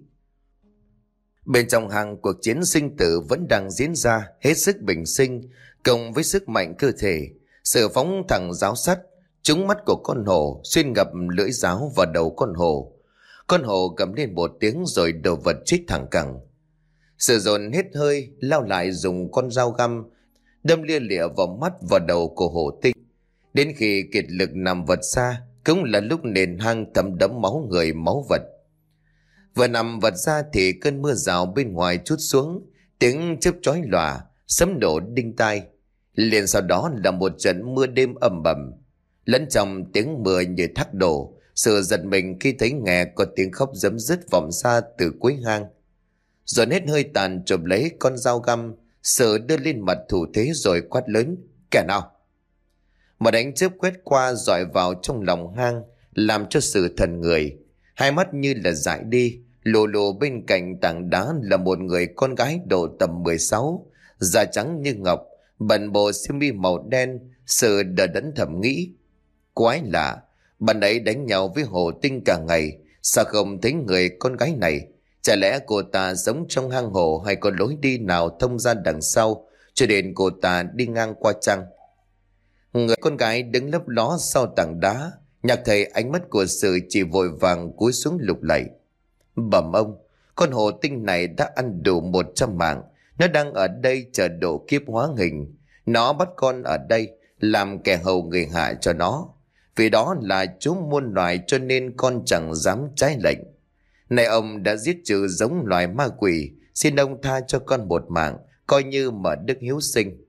Speaker 1: Bên trong hang, cuộc chiến sinh tử vẫn đang diễn ra hết sức bình sinh, cộng với sức mạnh cơ thể. Sự phóng thẳng giáo sắt trúng mắt của con hổ, xuyên ngập lưỡi giáo vào đầu con hổ. Con hổ gầm lên một tiếng rồi đầu vật chết thẳng cẳng. Sử dồn hết hơi, lao lại dùng con dao găm đâm lia lịa vào mắt và đầu của Hồ Tinh. Đến khi kiệt lực nằm vật ra, cũng là lúc nền hang thấm đẫm máu người máu vật. Vừa nằm vật ra thì cơn mưa rào bên ngoài trút xuống, tiếng chớp chói lòa, sấm nổ đinh tai. Liền sau đó là một trận mưa đêm ầm ầm, lẫn trong tiếng mưa như thác đổ. Sự giật mình khi thấy nghe có tiếng khóc giấm dứt vọng xa từ cuối hang. Dồn hết hơi tàn chụp lấy con dao găm, Sự đưa lên mặt thủ thế rồi quát lớn: kẻ nào? Một ánh chớp quét qua dọi vào trong lòng hang, làm cho Sự thần người. Hai mắt như là dại đi. Lù lù bên cạnh tảng đá là một người con gái độ tầm 16, da trắng như ngọc, bận bộ xiêm y màu đen. Sự đờ đẫn thầm nghĩ: quái lạ, bạn ấy đánh nhau với Hồ Tinh cả ngày, sao không thấy người con gái này? Chả lẽ cô ta sống trong hang hồ, hay có lối đi nào thông ra đằng sau, cho nên cô ta đi ngang qua chăng? Người con gái đứng lấp ló sau tảng đá, nhạc thấy ánh mắt của Sự chỉ vội vàng cúi xuống lục lạy: bẩm ông, con Hồ Tinh này đã ăn đủ 100 mạng. Nó đang ở đây chờ độ kiếp hóa hình. Nó bắt con ở đây làm kẻ hầu người hạ cho nó. Vì đó là chú muôn loài, cho nên con chẳng dám trái lệnh. Này ông đã giết trừ giống loài ma quỷ, xin ông tha cho con một mạng, coi như mở đức hiếu sinh.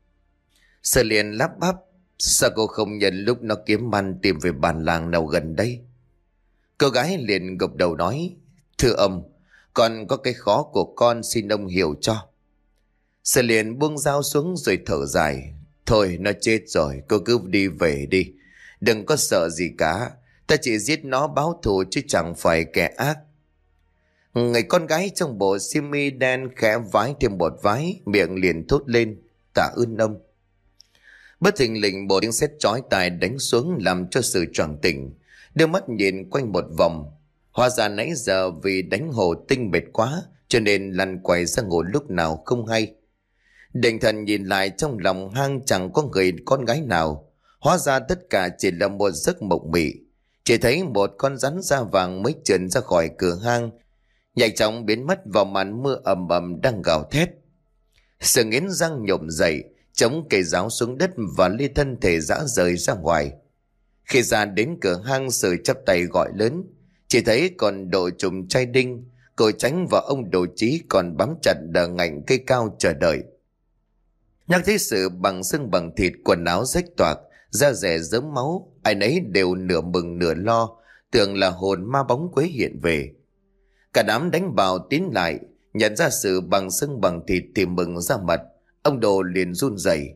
Speaker 1: Sở liền lắp bắp: sao cô không nhận lúc nó kiếm ăn tìm về bản làng nào gần đây? Cô gái liền gục đầu nói: thưa ông, con có cái khó của con, xin ông hiểu cho. Sở liền buông dao xuống rồi thở dài: thôi, nó chết rồi, cô cứ đi về đi. Đừng có sợ gì cả, ta chỉ giết nó báo thù chứ chẳng phải kẻ ác. Người con gái trong bộ xiêm y đen khẽ vái thêm một vái, miệng liền thốt lên: tạ ơn ông. Bất thình lình một tiếng sét chói tai đánh xuống, làm cho Sự choàng tỉnh, đưa mắt nhìn quanh một vòng. Hóa ra nãy giờ vì đánh Hồ Tinh mệt quá, cho nên lăn quay ra ngủ lúc nào không hay. Định thần nhìn lại, trong lòng hang chẳng có người con gái nào. Hóa ra tất cả chỉ là một giấc mộng mị. Chỉ thấy một con rắn da vàng mới trườn ra khỏi cửa hang, nhanh chóng biến mất vào màn mưa ầm ầm đang gào thét. Sự nghiến răng nhổm dậy, chống cây giáo xuống đất và lê thân thể rã rời ra ngoài. Khi ra đến cửa hang, Sự chắp tay gọi lớn. Chỉ thấy còn đội trùm trai đinh, Cậu Tránh và ông Đồ Chí còn bám chặt đờ ngạnh cây cao chờ đợi. Nhắc thấy Sự bằng xương bằng thịt, quần áo rách toạc, da rẻ rớm máu, ai nấy đều nửa mừng nửa lo, tưởng là hồn ma bóng quế hiện về. Cả đám đánh bào tiến lại, nhận ra Sự bằng xương bằng thịt thì mừng ra mặt. Ông Đồ liền run rẩy: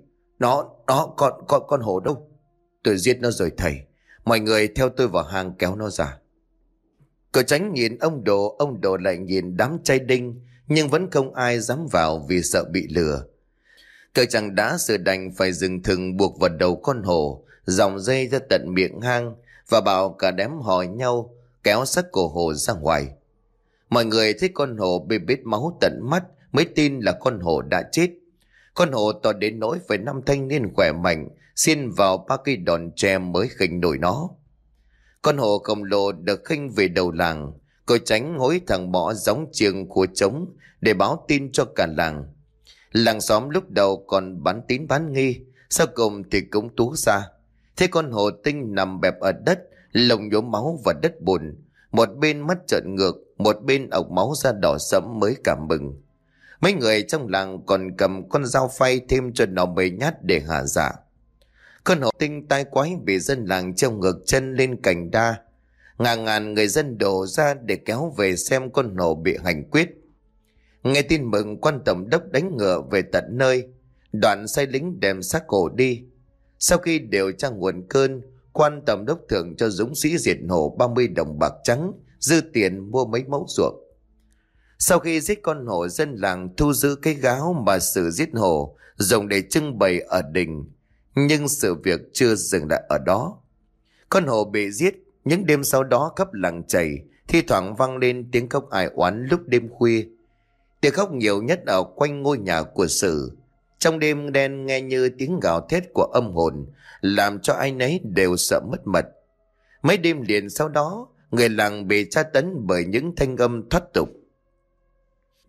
Speaker 1: con hổ đâu? Tôi giết nó rồi thầy, mọi người theo tôi vào hang kéo nó ra. Cậu Tránh nhìn ông Đồ lại nhìn đám trai đinh, nhưng vẫn không ai dám vào vì sợ bị lừa. Cậu chẳng đã Sự đành phải dừng thừng buộc vào đầu con hổ, dòng dây ra tận miệng hang, và bảo cả đám hò nhau kéo xác cổ hổ ra ngoài. Mọi người thấy con hổ bê bết máu tận mắt mới tin là con hổ đã chết. Con hổ to đến nỗi phải 5 thanh niên khỏe mạnh xin vào 3 cây đòn tre mới khinh nổi nó. Con hổ khổng lồ được khinh về đầu làng. Cậu Tránh hối thằng Mõ gióng chiêng khua trống để báo tin cho cả làng. Làng xóm lúc đầu còn bán tín bán nghi, sau cùng thì cũng tú ra. Thế con Hồ Tinh nằm bẹp ở đất, lồng nhốm máu và đất bùn, một bên mắt trợn ngược, một bên ọc máu da đỏ sẫm mới cảm mừng. Mấy người trong làng còn cầm con dao phay thêm cho nó mấy nhát để hạ dạ. Con Hồ Tinh tai quái bị dân làng treo ngược chân lên cành đa. Ngàn ngàn người dân đổ ra để kéo về xem con hổ bị hành quyết. Nghe tin mừng, quan tổng đốc đánh ngựa về tận nơi, đoạn sai lính đem xác hổ đi. Sau khi điều tra nguồn cơn, quan tổng đốc thưởng cho dũng sĩ diệt hổ 30 đồng bạc trắng, dư tiền mua mấy mẫu ruộng. Sau khi giết con hổ, dân làng thu giữ cái gáo mà Sự giết hổ dùng để trưng bày ở đình. Nhưng sự việc chưa dừng lại ở đó. Con hổ bị giết, những đêm sau đó khắp làng chảy, thi thoảng vang lên tiếng khóc ai oán lúc đêm khuya. Tiếng khóc nhiều nhất ở quanh ngôi nhà của Sự. Trong đêm đen nghe như tiếng gào thét của âm hồn, làm cho ai nấy đều sợ mất mật. Mấy đêm liền sau đó, người làng bị tra tấn bởi những thanh âm thoát tục.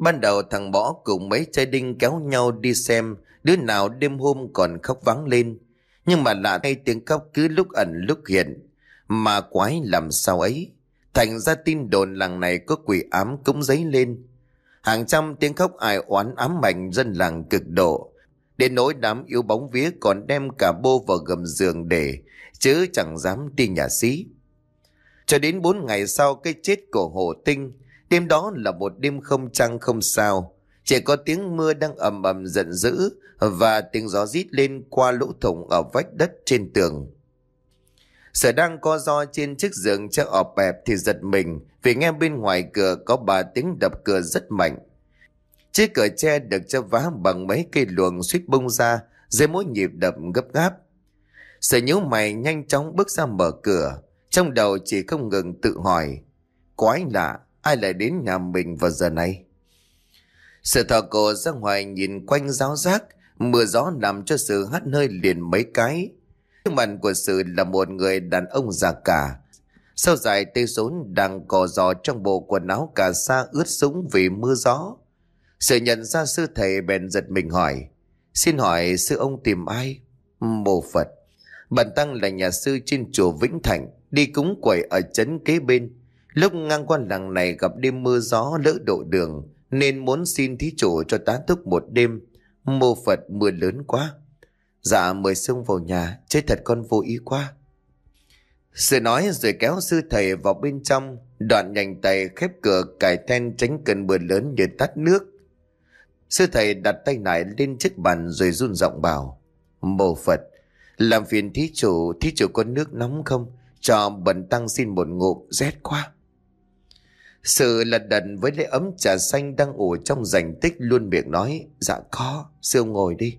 Speaker 1: Ban đầu thằng Bỏ cùng mấy trai đinh kéo nhau đi xem đứa nào đêm hôm còn khóc vắng lên. Nhưng mà lạ thay tiếng khóc cứ lúc ẩn lúc hiện. Mà quái làm sao ấy. Thành ra tin đồn làng này có quỷ ám cũng dấy lên. Hàng trăm tiếng khóc ai oán ám ảnh dân làng cực độ. Đến nỗi đám yếu bóng vía còn đem cả bô vào gầm giường để, chứ chẳng dám đi nhà xí. Cho đến 4 ngày sau cái chết của Hồ Tinh, đêm đó là một đêm không trăng không sao. Chỉ có tiếng mưa đang ầm ầm giận dữ và tiếng gió rít lên qua lỗ thủng ở vách đất trên tường. Sở đang co ro trên chiếc giường cho ọp ẹp thì giật mình vì nghe bên ngoài cửa có 3 tiếng đập cửa rất mạnh. Chiếc cửa tre được cho vá bằng mấy cây luồng suýt bung ra dưới mỗi nhịp đập gấp gáp. Sở nhíu mày nhanh chóng bước ra mở cửa, trong đầu chỉ không ngừng tự hỏi: quái lạ, ai lại đến nhà mình vào giờ này? Sở thò cổ ra ngoài nhìn quanh ráo rác, mưa gió làm cho Sự hắt hơi liền mấy cái. Trước mặt của Sự là một người đàn ông già cả, sau dài tê rốn đang cò giò trong bộ quần áo cà sa ướt sũng vì mưa gió. Sự nhận ra sư thầy bèn giật mình hỏi: xin hỏi sư ông tìm ai? Mô Phật. Bản tăng là nhà sư trên chùa Vĩnh Thạnh, đi cúng quẩy ở trấn kế bên. Lúc ngang qua làng này gặp đêm mưa gió lỡ độ đường, nên muốn xin thí chủ cho tá túc một đêm. Mô Phật, mưa lớn quá. Dạ mời xông vào nhà, chứ thật con vô ý quá. Sự nói rồi kéo sư thầy vào bên trong, đoạn nhanh tay khép cửa cài then tránh cơn mưa lớn như tắt nước. Sư thầy đặt tay lại lên chiếc bàn rồi run giọng bảo: Mô Phật, làm phiền thí chủ có nước nóng không? Cho bần tăng xin một ngụm, rét quá. Sự lật đật với lấy ấm trà xanh đang ủ trong rành tích luôn miệng nói: dạ có, sư ông ngồi đi.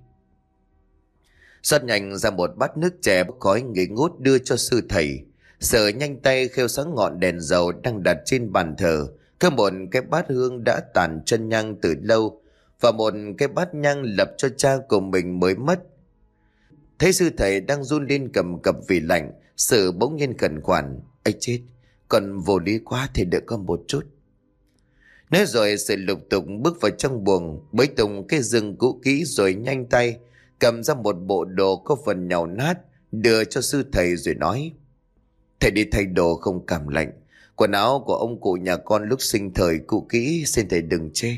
Speaker 1: Xoát nhanh ra một bát nước chè bốc khói nghi ngút đưa cho sư thầy. Sở nhanh tay khêu sáng ngọn đèn dầu đang đặt trên bàn thờ, có một cái bát hương đã tàn chân nhang từ lâu và một cái bát nhang lập cho cha của mình mới mất. Thấy sư thầy đang run lên cầm cập vì lạnh, Sự bỗng nhiên khẩn khoản: ấy chết, còn vô lý quá, thì đợi con một chút. Nói rồi Sự lục tục bước vào trong buồng, bới tung cái rừng cũ kỹ rồi nhanh tay cầm ra một bộ đồ có phần nhàu nát đưa cho sư thầy rồi nói: thầy đi thay đồ không cảm lạnh, quần áo của ông cụ nhà con lúc sinh thời cũ kỹ, xin thầy đừng chê.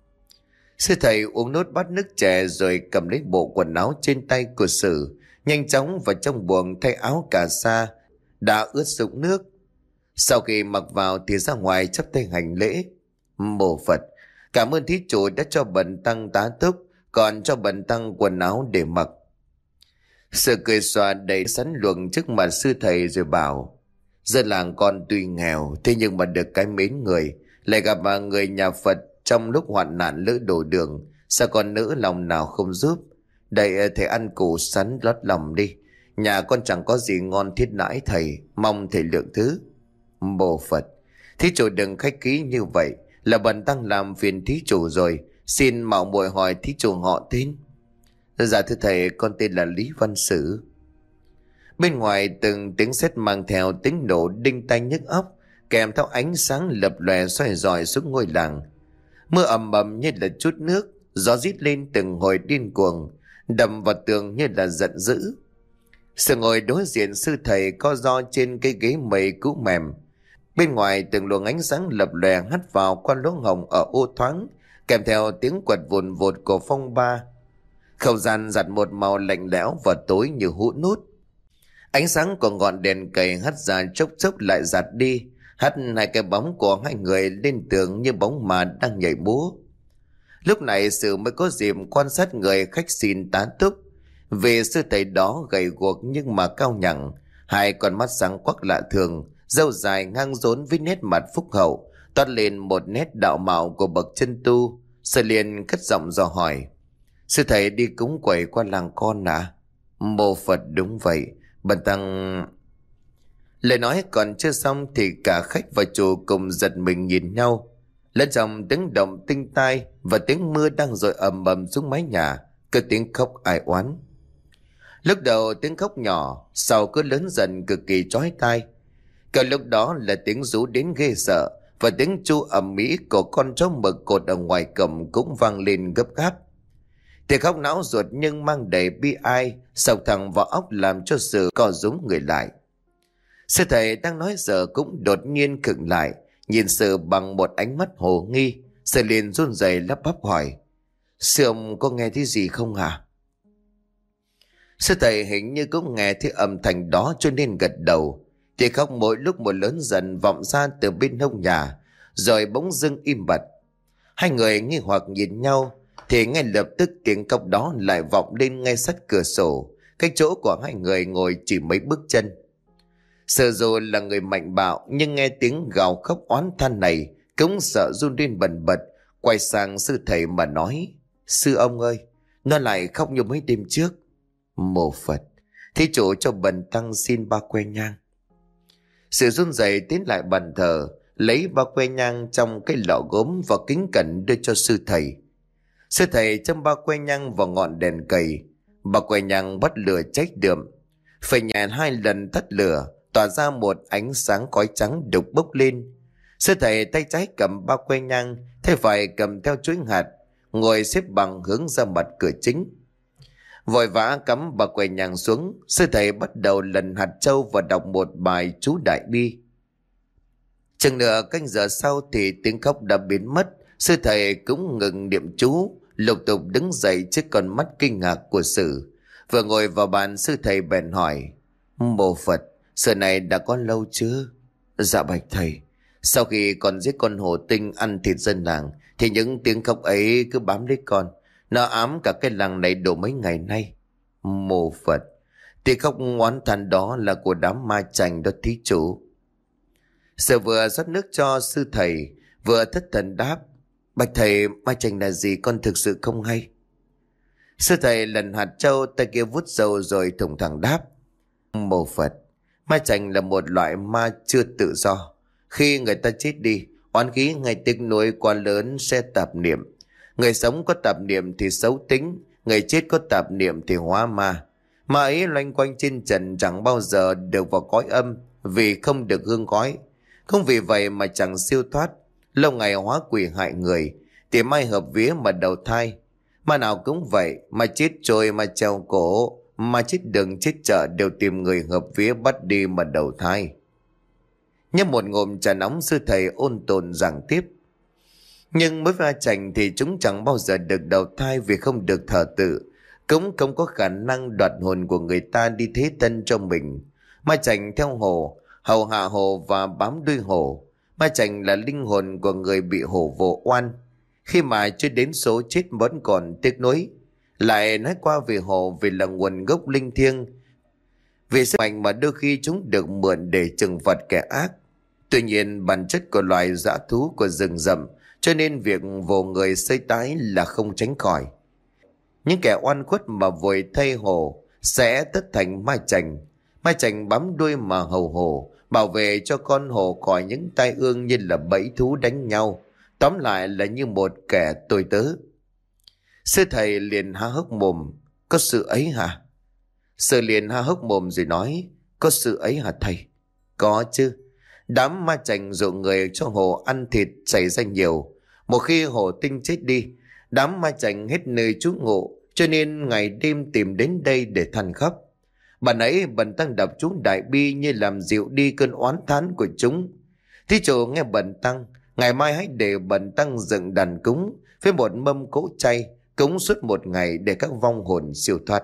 Speaker 1: Sư thầy uống nốt bát nước chè rồi cầm lấy bộ quần áo trên tay của Sự, nhanh chóng vào trong buồng thay áo cà sa đã ướt sũng nước. Sau khi mặc vào thì ra ngoài chắp tay hành lễ: Mô Phật, cảm ơn thí chủ đã cho bần tăng tá túc, còn cho bần tăng quần áo để mặc. Sự cười xòa đầy sẵn luồng trước mặt sư thầy rồi bảo: dân làng con tuy nghèo, thế nhưng mà được cái mến người, lại gặp người nhà Phật trong lúc hoạn nạn lỡ đổ đường, sao con nỡ lòng nào không giúp. Đây thầy ăn củ sắn lót lòng đi, nhà con chẳng có gì ngon thiết nãi thầy, mong thầy lượng thứ. Mô Phật, thí chủ đừng khách khí như vậy, là bần tăng làm phiền thí chủ rồi, xin mạo muội hỏi thí chủ họ tên. Dạ thưa thầy, con tên là Lý Văn Sử. Bên ngoài từng tiếng sét mang theo tiếng nổ đinh tai nhức óc, kèm theo ánh sáng lập lòe soi rọi xuống ngôi làng. Mưa ầm ầm như là chút nước, gió rít lên từng hồi điên cuồng, đầm vào tường như là giận dữ. Sự ngồi đối diện sư thầy co ro trên cái ghế mây cũ mềm. Bên ngoài từng luồng ánh sáng lập lòe hắt vào qua lỗ hổng ở ô thoáng, kèm theo tiếng quật vùn vụt của phong ba. Không gian giặt một màu lạnh lẽo và tối như hũ nút. Ánh sáng của ngọn đèn cầy hắt ra chốc chốc lại giặt đi, hắt hai cái bóng của hai người lên tường như bóng ma đang nhảy múa. Lúc này Sự mới có dịp quan sát người khách xin tá túc. Vì sư thầy đó gầy guộc nhưng mà cao nhẳng, hai con mắt sáng quắc lạ thường, râu dài ngang rốn với nét mặt phúc hậu, toát lên một nét đạo mạo của bậc chân tu. Sự liền cất giọng dò hỏi: sư thầy đi cúng quẩy qua làng con à? Mô Phật, đúng vậy, bần tăng... Lời nói còn chưa xong thì cả khách và chủ cùng giật mình nhìn nhau. Lẫn trong tiếng động tinh tai và tiếng mưa đang dội ầm ầm xuống mái nhà, có tiếng khóc ai oán. Lúc đầu tiếng khóc nhỏ, sau cứ lớn dần cực kỳ chói tai. Cả lúc đó là tiếng rú đến ghê sợ và tiếng chu ầm ĩ của con chó mực cột ở ngoài cổng cũng vang lên gấp gáp. Tiếng khóc não ruột nhưng mang đầy bi ai sộc thẳng vào óc làm cho Sự co rúm người lại. Sư thầy đang nói giờ cũng đột nhiên khựng lại, nhìn Sự bằng một ánh mắt hồ nghi. Sự liền run rẩy lắp bắp hỏi: "Sư ông có nghe thấy gì không hả?" Sư thầy hình như cũng nghe thấy âm thanh đó cho nên gật đầu. Tiếng khóc mỗi lúc một lớn dần vọng ra từ bên hông nhà, rồi bỗng dưng im bặt. Hai người nghi hoặc nhìn nhau, thì ngay lập tức tiếng khóc đó lại vọng lên ngay sát cửa sổ, cách chỗ của hai người ngồi chỉ mấy bước chân. Sợ dù là người mạnh bạo, nhưng nghe tiếng gào khóc oán than này cũng sợ run lên bần bật, quay sang sư thầy mà nói: "Sư ông ơi, nó lại khóc như mấy đêm trước." "Mô Phật, thí chủ cho bần tăng xin ba que nhang." Sự run rẩy tiến lại bàn thờ, lấy ba que nhang trong cái lọ gốm và kính cẩn đưa cho sư thầy. Sư thầy châm ba que nhang vào ngọn đèn cầy. Ba que nhang bắt lửa cháy đượm, phải nhẹ 2 lần tắt lửa, tỏa ra một ánh sáng khói trắng đục bốc lên. Sư thầy tay trái cầm ba que nhang, tay phải cầm theo chuỗi hạt, ngồi xếp bằng hướng ra mặt cửa chính. Vội vã cắm ba que nhang xuống, sư thầy bắt đầu lần hạt châu và đọc một bài chú đại bi. Chừng nửa canh giờ sau thì tiếng khóc đã biến mất. Sư thầy cũng ngừng niệm chú, lục tục đứng dậy trước con mắt kinh ngạc của Sự. Vừa ngồi vào bàn, sư thầy bèn hỏi: "Mô Phật, sự này đã có lâu chưa?" "Dạ bạch thầy, sau khi con giết con hổ tinh ăn thịt dân làng thì những tiếng khóc ấy cứ bám lấy con. Nó ám cả cái làng này độ mấy ngày nay." "Mô Phật, tiếng khóc oán than đó là của đám ma chành đó thí chủ." Sự vừa rót nước cho sư thầy, vừa thất thần đáp: "Bạch thầy, ma chành là gì con thực sự không hay." Sư thầy lần hạt châu, tay kia vút dầu rồi thủng thẳng đáp: "Mô Phật, ma chành là một loại ma chưa tự do. Khi người ta chết đi, oán khí ngay tiếng nối quá lớn sẽ tạp niệm. Người sống có tạp niệm thì xấu tính, người chết có tạp niệm thì hóa ma. Ma ấy loanh quanh trên trần chẳng bao giờ được vào cõi âm, vì không được hương khói. Không vì vậy mà chẳng siêu thoát, lâu ngày hóa quỷ hại người, tìm ai hợp vía mà đầu thai. Ma nào cũng vậy, mà chết trôi mà treo cổ, mà chết đường chết chợ đều tìm người hợp vía bắt đi mà đầu thai." Nhấp một ngụm trà nóng, sư thầy ôn tồn giảng tiếp: "Nhưng với ma chành thì chúng chẳng bao giờ được đầu thai, vì không được thờ tự, cũng không có khả năng đoạt hồn của người ta đi thế thân cho mình. Ma chành theo hổ, hầu hạ hổ và bám đuôi hổ. Ma chành là linh hồn của người bị hổ vồ oan. Khi mà chưa đến số chết vẫn còn tiếc nuối, lại nói qua về hổ vì là nguồn gốc linh thiêng, vì sức mạnh mà đôi khi chúng được mượn để trừng phạt kẻ ác. Tuy nhiên bản chất của loài dã thú của rừng rậm, cho nên việc vồ người xây tái là không tránh khỏi. Những kẻ oan khuất mà vội thay hổ sẽ tất thành ma chành. Ma chành bám đuôi mà hầu hổ, bảo vệ cho con hổ khỏi những tai ương như là bẫy thú đánh nhau. Tóm lại là như một kẻ tôi tớ." Sư thầy liền há hốc mồm: "Có sự ấy hả?" Sư liền há hốc mồm rồi nói: "Có sự ấy hả thầy?" "Có chứ. Đám ma chành dụ người cho hổ ăn thịt xảy ra nhiều. Một khi hổ tinh chết đi, đám ma chành hết nơi trú ngụ, cho nên ngày đêm tìm đến đây để than khóc. Bạn ấy bần tăng đọc chú đại bi như làm dịu đi cơn oán thán của chúng. Thí chủ nghe bần tăng, ngày mai hãy để bần tăng dựng đàn cúng với một mâm cỗ chay, cúng suốt một ngày để các vong hồn siêu thoát."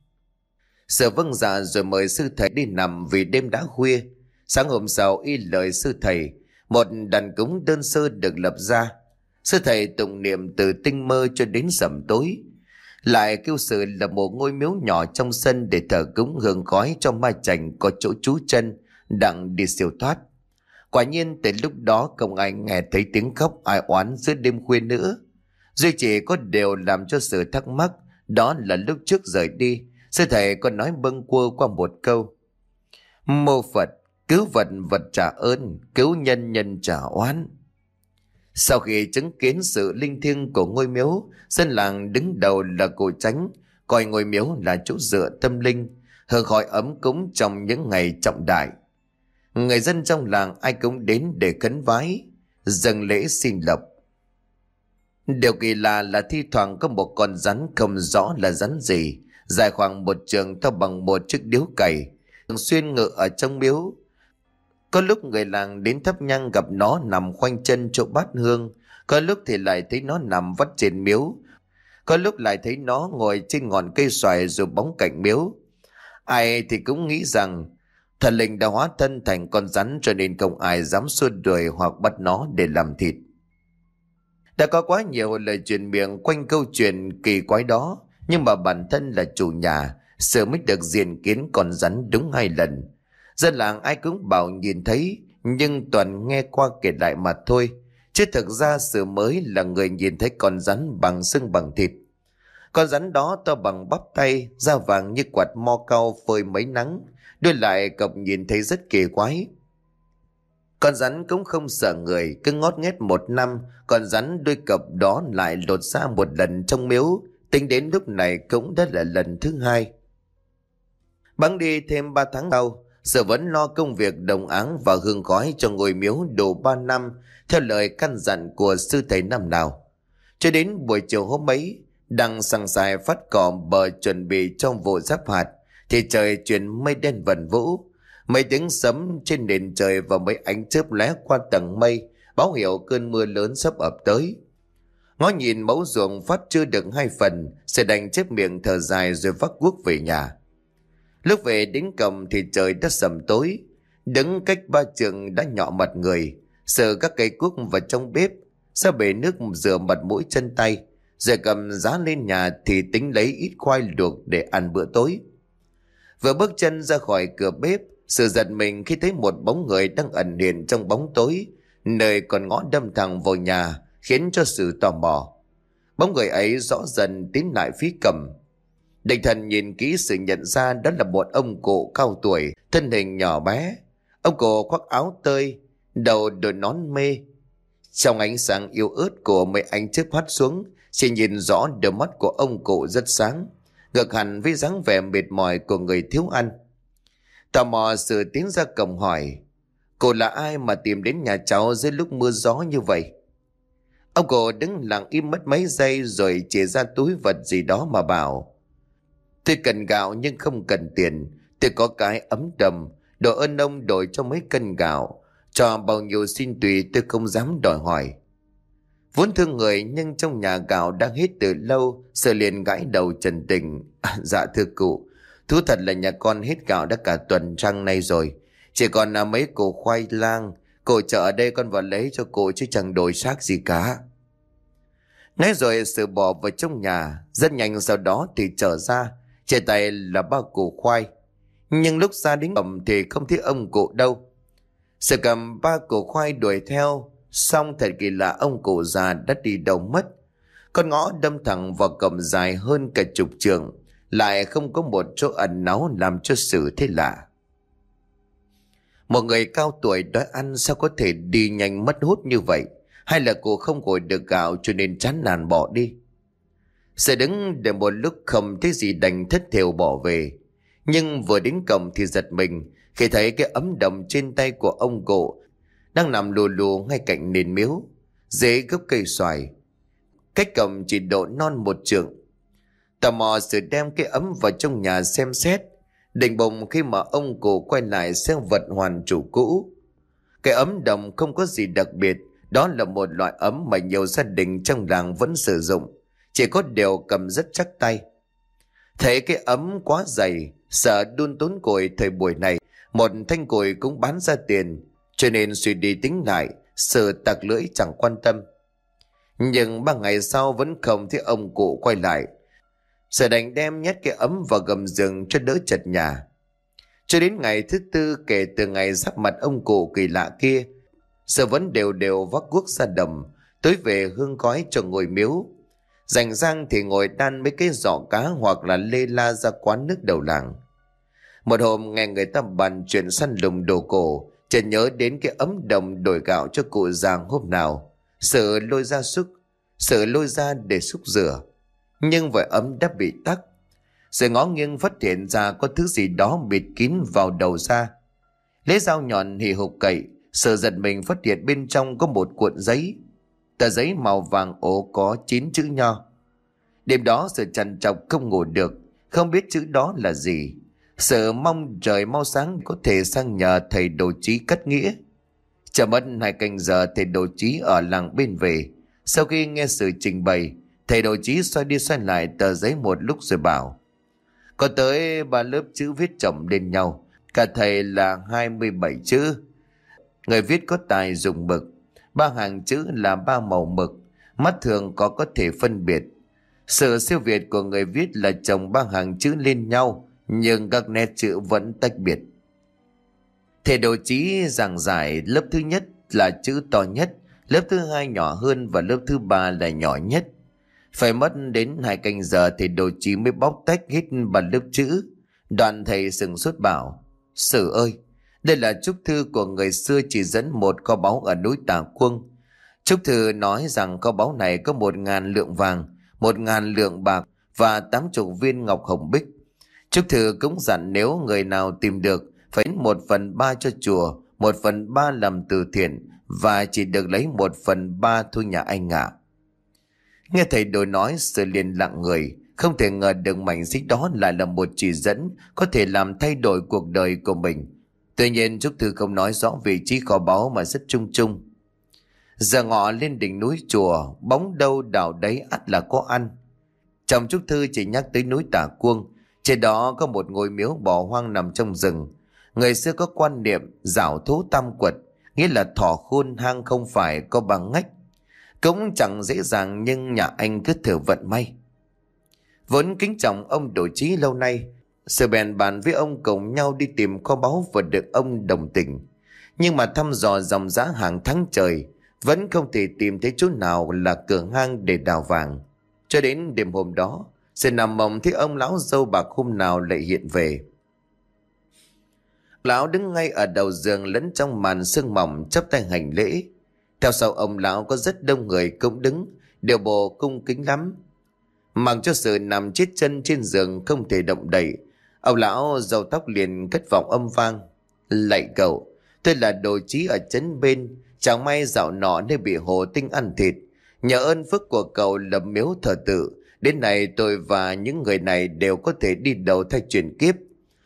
Speaker 1: Sở vâng dạ rồi mời sư thầy đi nằm vì đêm đã khuya. Sáng hôm sau y lời sư thầy, một đàn cúng đơn sơ được lập ra. Sư thầy tụng niệm từ tinh mơ cho đến sẩm tối, lại kêu Sự lập một ngôi miếu nhỏ trong sân để thờ cúng hương khói cho ma chành có chỗ trú chân, đặng đi siêu thoát. Quả nhiên từ lúc đó không ai nghe thấy tiếng khóc ai oán giữa đêm khuya nữa. Duy chỉ có điều làm cho Sự thắc mắc, đó là lúc trước rời đi, sư thầy còn nói bâng quơ qua một câu: "Mô Phật, cứu vật vật trả ơn, cứu nhân nhân trả oán." Sau khi chứng kiến sự linh thiêng của ngôi miếu, dân làng đứng đầu là cụ Chánh coi ngôi miếu là chỗ dựa tâm linh, hương khói ấm cúng trong những ngày trọng đại. Người dân trong làng ai cũng đến để khấn vái. dâng lễ xin lộc. Điều kỳ lạ là thi thoảng có một con rắn không rõ là rắn gì, dài khoảng một trượng to bằng một chiếc điếu cày, thường xuyên ngự ở trong miếu. Có lúc người làng đến thắp nhang gặp nó nằm khoanh chân chỗ bát hương, có lúc thì lại thấy nó nằm vắt trên miếu, có lúc lại thấy nó ngồi trên ngọn cây xoài rồi bóng cạnh miếu. Ai thì cũng nghĩ rằng thần linh đã hóa thân thành con rắn, cho nên không ai dám xua đuổi hoặc bắt nó để làm thịt. Đã có quá nhiều lời truyền miệng quanh câu chuyện kỳ quái đó, nhưng mà bản thân là chủ nhà, Sự mới được diện kiến con rắn đúng 2 lần. Dân làng ai cũng bảo nhìn thấy, nhưng toàn nghe qua kể lại mà thôi. Chứ thực ra Sự mới là người nhìn thấy con rắn bằng xương bằng thịt. Con rắn đó to bằng bắp tay, da vàng như quạt mo cao phơi mấy nắng, đôi lại cậu nhìn thấy rất kỳ quái. Con rắn cũng không sợ người, cứ ngót nghét 1 năm, con rắn đuôi cọp đó lại lột ra 1 lần trong miếu, tính đến lúc này cũng đã là lần thứ 2. Bẵng đi thêm 3 tháng sau, Sự vẫn lo công việc đồng áng và hương khói cho ngôi miếu đủ 3 năm, theo lời căn dặn của sư thầy năm nào. Cho đến buổi chiều hôm ấy, đang sằng sài phát cỏ bờ chuẩn bị cho vụ giáp hạt, thì trời chuyển mây đen vần vũ. Mấy tiếng sấm trên nền trời và mấy ánh chớp lóe qua tầng mây báo hiệu cơn mưa lớn sắp ập tới. Ngó nhìn mẫu ruộng phát chưa được 2 phần, Sẽ đành chép miệng thở dài rồi vác guốc về nhà. Lúc về đến cổng thì trời đã sầm tối. Đứng cách 3 trượng đã nhọ mặt người, sờ các cây cuốc vào trong bếp, ra bể nước rửa mặt mũi chân tay, rồi cầm giá lên nhà thì tính lấy ít khoai luộc để ăn bữa tối. Vừa bước chân ra khỏi cửa bếp, Sự giật mình khi thấy một bóng người đang ẩn hiện trong bóng tối, nơi còn ngõ đâm thẳng vào nhà, khiến cho Sự tò mò. Bóng người ấy rõ dần tiến lại phía cầm. Định thần nhìn kỹ Sự nhận ra đó là một ông cụ cao tuổi, thân hình nhỏ bé. Ông cụ khoác áo tơi, đầu đội nón mê. Trong ánh sáng yếu ớt của mấy ánh chớp hắt xuống, chỉ nhìn rõ đôi mắt của ông cụ rất sáng, ngược hẳn với dáng vẻ mệt mỏi của người thiếu ăn. Tò mò Sự tiến ra cổng hỏi, cô là ai mà tìm đến nhà cháu dưới lúc mưa gió như vậy? Ông cụ đứng lặng im mất mấy giây rồi chỉ ra túi vật gì đó mà bảo, tôi cần gạo nhưng không cần tiền, tôi có cái ấm đầm, đồ ơn ông đổi cho mấy cân gạo, cho bao nhiêu xin tùy, tôi không dám đòi hỏi. Vốn thương người nhưng trong nhà gạo đang hết từ lâu, Sự liền gãi đầu trần tình. Dạ thưa cụ, thú thật là nhà con hết gạo đã cả tuần trăng nay rồi, chỉ còn là mấy củ khoai lang, cụ chợ ở đây con vào lấy cho cụ chứ chẳng đổi xác gì cả. Nói rồi Sự bỏ vào trong nhà, rất nhanh sau đó thì trở ra, trên tay là 3 củ khoai. Nhưng lúc ra đến cổng thì không thấy ông cụ đâu. Sự cầm 3 củ khoai đuổi theo, xong thật kỳ lạ, ông cụ già đã đi đâu mất. Con ngõ đâm thẳng vào cổng dài hơn cả chục trượng, lại không có một chỗ ẩn náu làm cho Sự thế lạ. Một người cao tuổi đói ăn sao có thể đi nhanh mất hút như vậy? Hay là cụ không gội được gạo cho nên chán nản bỏ đi? Sự đứng để một lúc không thấy gì đành thất thểu bỏ về. Nhưng vừa đến cổng thì giật mình khi thấy cái ấm đầm trên tay của ông cụ đang nằm lù lù ngay cạnh nền miếu, dưới gốc cây xoài, cách cổng chỉ độ non 1 trượng. Tò mò Sự đem cái ấm vào trong nhà xem xét, định bụng khi mà ông cụ quay lại xem vật hoàn chủ cũ. Cái ấm đồng không có gì đặc biệt, đó là một loại ấm mà nhiều gia đình trong làng vẫn sử dụng, chỉ có điều cầm rất chắc tay. Thấy cái ấm quá dày, sợ đun tốn củi thời buổi này, một thanh củi cũng bán ra tiền, cho nên suy đi tính lại, Sự tặc lưỡi chẳng quan tâm. Nhưng 3 ngày sau vẫn không thấy ông cụ quay lại. Sự đành đem nhét cái ấm vào gầm giường cho đỡ chật nhà. Cho đến ngày thứ 4 kể từ ngày giáp mặt ông cụ kỳ lạ kia, Sự vẫn đều đều vác guốc ra đồng, tối về hương khói cho ngôi miếu. Rảnh rang thì ngồi đan mấy cái giỏ cá hoặc là lê la ra quán nước đầu làng. Một hôm nghe người ta bàn chuyện săn lùng đồ cổ, chợt nhớ đến cái ấm đồng đổi gạo cho cụ già hôm nào. Sự lôi ra để xúc rửa, nhưng vòi ấm đã bị tắc. Sự ngó nghiêng phát hiện ra có thứ gì đó bịt kín vào đầu ra. Lấy dao nhọn hì hục cậy, Sự giật mình phát hiện bên trong có một cuộn giấy. Tờ giấy màu vàng ố có 9 chữ nho. Đêm đó sự trằn trọc không ngủ được, không biết chữ đó là gì. Sự mong trời mau sáng có thể sang nhờ thầy đồ trí cất nghĩa. Chờ mất 2 canh giờ thầy đồ trí ở làng bên về. Sau khi nghe sự trình bày, thầy đồ trí xoay đi xoay lại tờ giấy một lúc rồi bảo: có tới 3 lớp chữ viết chồng lên nhau, cả thầy là 27 chữ. Người viết có tài dùng mực, 3 hàng chữ là 3 màu mực, mắt thường có thể phân biệt. Sự siêu việt của người viết là chồng 3 hàng chữ lên nhau, nhưng các nét chữ vẫn tách biệt. Thầy đồ trí giảng giải lớp thứ nhất là chữ to nhất, lớp thứ 2 nhỏ hơn và lớp thứ 3 là nhỏ nhất. Phải mất đến 2 canh giờ thầy đồ trí mới bóc tách hết 3 lớp chữ. Đoạn thầy sừng sốt bảo: Sử ơi, đây là chúc thư của người xưa chỉ dẫn một kho báu ở núi Tà Cuông. Chúc thư nói rằng kho báu này có 1.000 lượng vàng, 1.000 lượng bạc và 80 viên ngọc hồng bích. Chúc thư cũng dặn nếu người nào tìm được phải 1/3 cho chùa, 1/3 làm từ thiện và chỉ được lấy 1/3 thôi nhà anh ạ. Nghe thầy đồ nói, Sự liền lặng người, không thể ngờ được mảnh giấy đó lại là một chỉ dẫn có thể làm thay đổi cuộc đời của mình. Tuy nhiên chúc thư không nói rõ vị trí kho báu mà rất chung chung. Giờ ngọ lên đỉnh núi chùa, bóng đâu đảo đấy ắt là có ăn. Trong chúc thư chỉ nhắc tới núi Tà Cuông. Trên đó có một ngôi miếu bỏ hoang nằm trong rừng. Người xưa có quan niệm giảo thú tam quật, nghĩa là thỏ khôn hang không phải có bằng ngách. Cũng chẳng dễ dàng, nhưng nhà anh cứ thử vận may. Vốn kính trọng ông đồ trí lâu nay, Sự bèn bàn với ông cùng nhau đi tìm kho báu và được ông đồng tình. Nhưng mà thăm dò dòng dã hàng tháng trời, vẫn không thể tìm thấy chỗ nào là cửa hang để đào vàng. Cho đến đêm hôm đó, Sự nằm mộng thấy ông lão râu bạc hôm nào lại hiện về. Lão đứng ngay ở đầu giường lẫn trong màn sương mỏng, chắp tay hành lễ. Theo sau ông lão có rất đông người cũng đứng, đều bộ cung kính lắm. Mặc cho Sự nằm chết chân trên giường không thể động đậy, ông lão râu tóc liền cất vọng âm vang: Lạy cậu, tôi là đồ trí ở trấn bên, chẳng may dạo nọ nên bị hồ tinh ăn thịt. Nhờ ơn phước của cậu lập miếu thờ tự, đến nay tôi và những người này đều có thể đi đầu thai chuyển kiếp.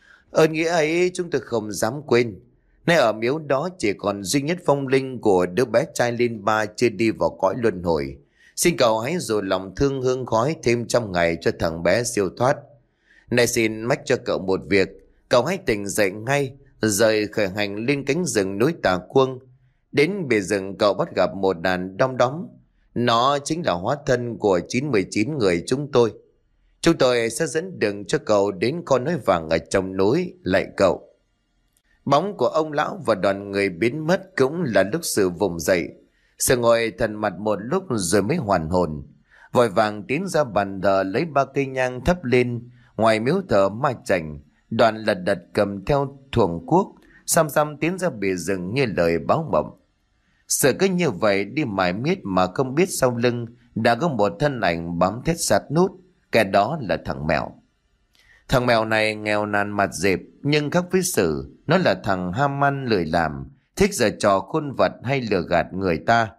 Speaker 1: Ơn nghĩa ấy chúng tôi không dám quên. Nay ở miếu đó chỉ còn duy nhất phong linh của đứa bé trai Linh Ba chưa đi vào cõi luân hồi. Xin cậu hãy dồn lòng thương hương khói thêm trăm ngày cho thằng bé siêu thoát. Này xin mách cho cậu một việc, cậu hãy tỉnh dậy ngay, rời khởi hành lên cánh rừng núi Tà Cuông. Đến bề rừng cậu bắt gặp một đàn đom đóm. Nó chính là hóa thân của 99 người chúng tôi. Chúng tôi sẽ dẫn đường cho cậu đến con núi vàng ở trong núi. Lạy cậu. Bóng của ông lão và đoàn người biến mất cũng là lúc Sự vùng dậy. Sự ngồi thần mặt một lúc rồi mới hoàn hồn. Vội vàng tiến ra bàn thờ lấy 3 cây nhang thắp lên ngoài miếu thờ ma chảnh. Đoàn lật đật cầm theo thuồng cuốc, xăm xăm tiến ra bìa rừng như lời báo mộng. Sự cứ như vậy đi mãi miết mà không biết sau lưng đã có một thân ảnh bám thét sát nút. Kẻ đó là thằng Mèo. Thằng Mèo này nghèo nàn mặt dẹp, nhưng khác với Sự, nó là thằng ham ăn lười làm, thích giở trò khôn vật hay lừa gạt người ta.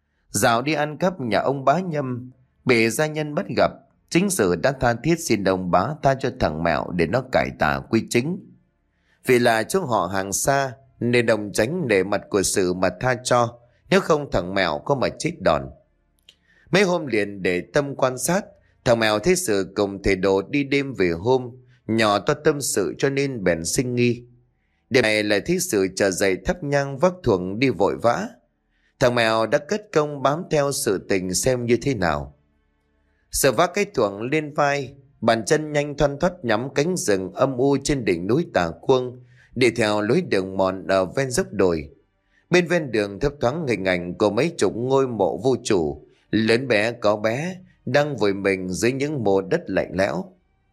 Speaker 1: Dạo đi ăn cắp nhà ông bá Nhâm, bị gia nhân bắt gặp, chính Sự đã tha thiết xin ông bá tha cho thằng Mèo để nó cải tà quy chính. Vì là chỗ họ hàng xa nên đồng tránh để mặt của Sự mà tha cho, nếu không thằng Mèo có mà chết đòn. Mấy hôm liền để tâm quan sát, thằng Mèo thấy Sự cùng thầy đồ đi đêm về hôm, nhỏ to tâm sự cho nên bèn sinh nghi. Đêm này lại thấy Sự trở dậy thắp nhang vác thuồng đi vội vã. Thằng Mèo đã cất công bám theo sự tình xem như thế nào. Sự vác cái thuồng lên vai, bàn chân nhanh thoăn thoắt nhắm cánh rừng âm u trên đỉnh núi Tà Cuông, đi theo lối đường mòn ở ven dốc đồi. Bên ven đường thấp thoáng hình ảnh của mấy chục ngôi mộ vô chủ, lớn bé có bé, đang vùi mình dưới những mồ đất lạnh lẽo.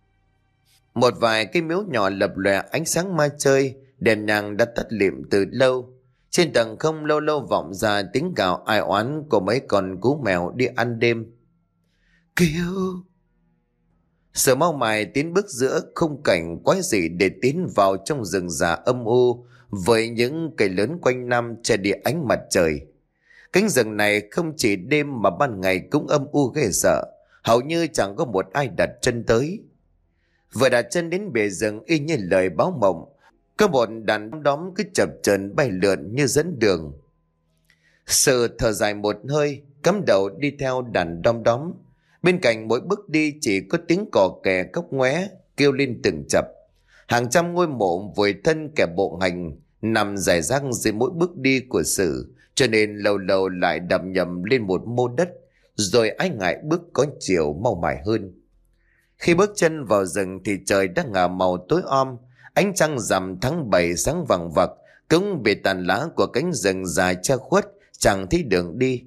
Speaker 1: Một vài cái miếu nhỏ lập lòe ánh sáng ma chơi, đèn nhang đã tắt lịm từ lâu. Trên tầng không lâu lâu vọng ra tiếng gào ai oán của mấy con cú mèo đi ăn đêm. Kêu! Sở mau mài tiến bước giữa khung cảnh quái dị để tiến vào trong rừng già âm u với những cây lớn quanh năm che đi ánh mặt trời. Cánh rừng này không chỉ đêm mà ban ngày cũng âm u ghê sợ, hầu như chẳng có một ai đặt chân tới. Vừa đặt chân đến bề rừng y như lời báo mộng, có một đàn đóm cứ chập chờn bay lượn như dẫn đường. Sự thở dài một hơi, cắm đầu đi theo đàn đom đóm. Bên cạnh mỗi bước đi chỉ có tiếng cò kè cóc ngoé kêu lên từng chập. Hàng trăm ngôi mộ vùi thân kẻ bộ hành nằm rải rác dưới mỗi bước đi của Sử, cho nên lâu lâu lại đập nhầm lên một mô đất, rồi ái ngại bước có chiều mau mải hơn. Khi bước chân vào rừng thì trời đã ngả màu tối om, ánh trăng rằm tháng 7 sáng vằng vặc cũng bị tàn lá của cánh rừng dài che khuất, chẳng thấy đường đi.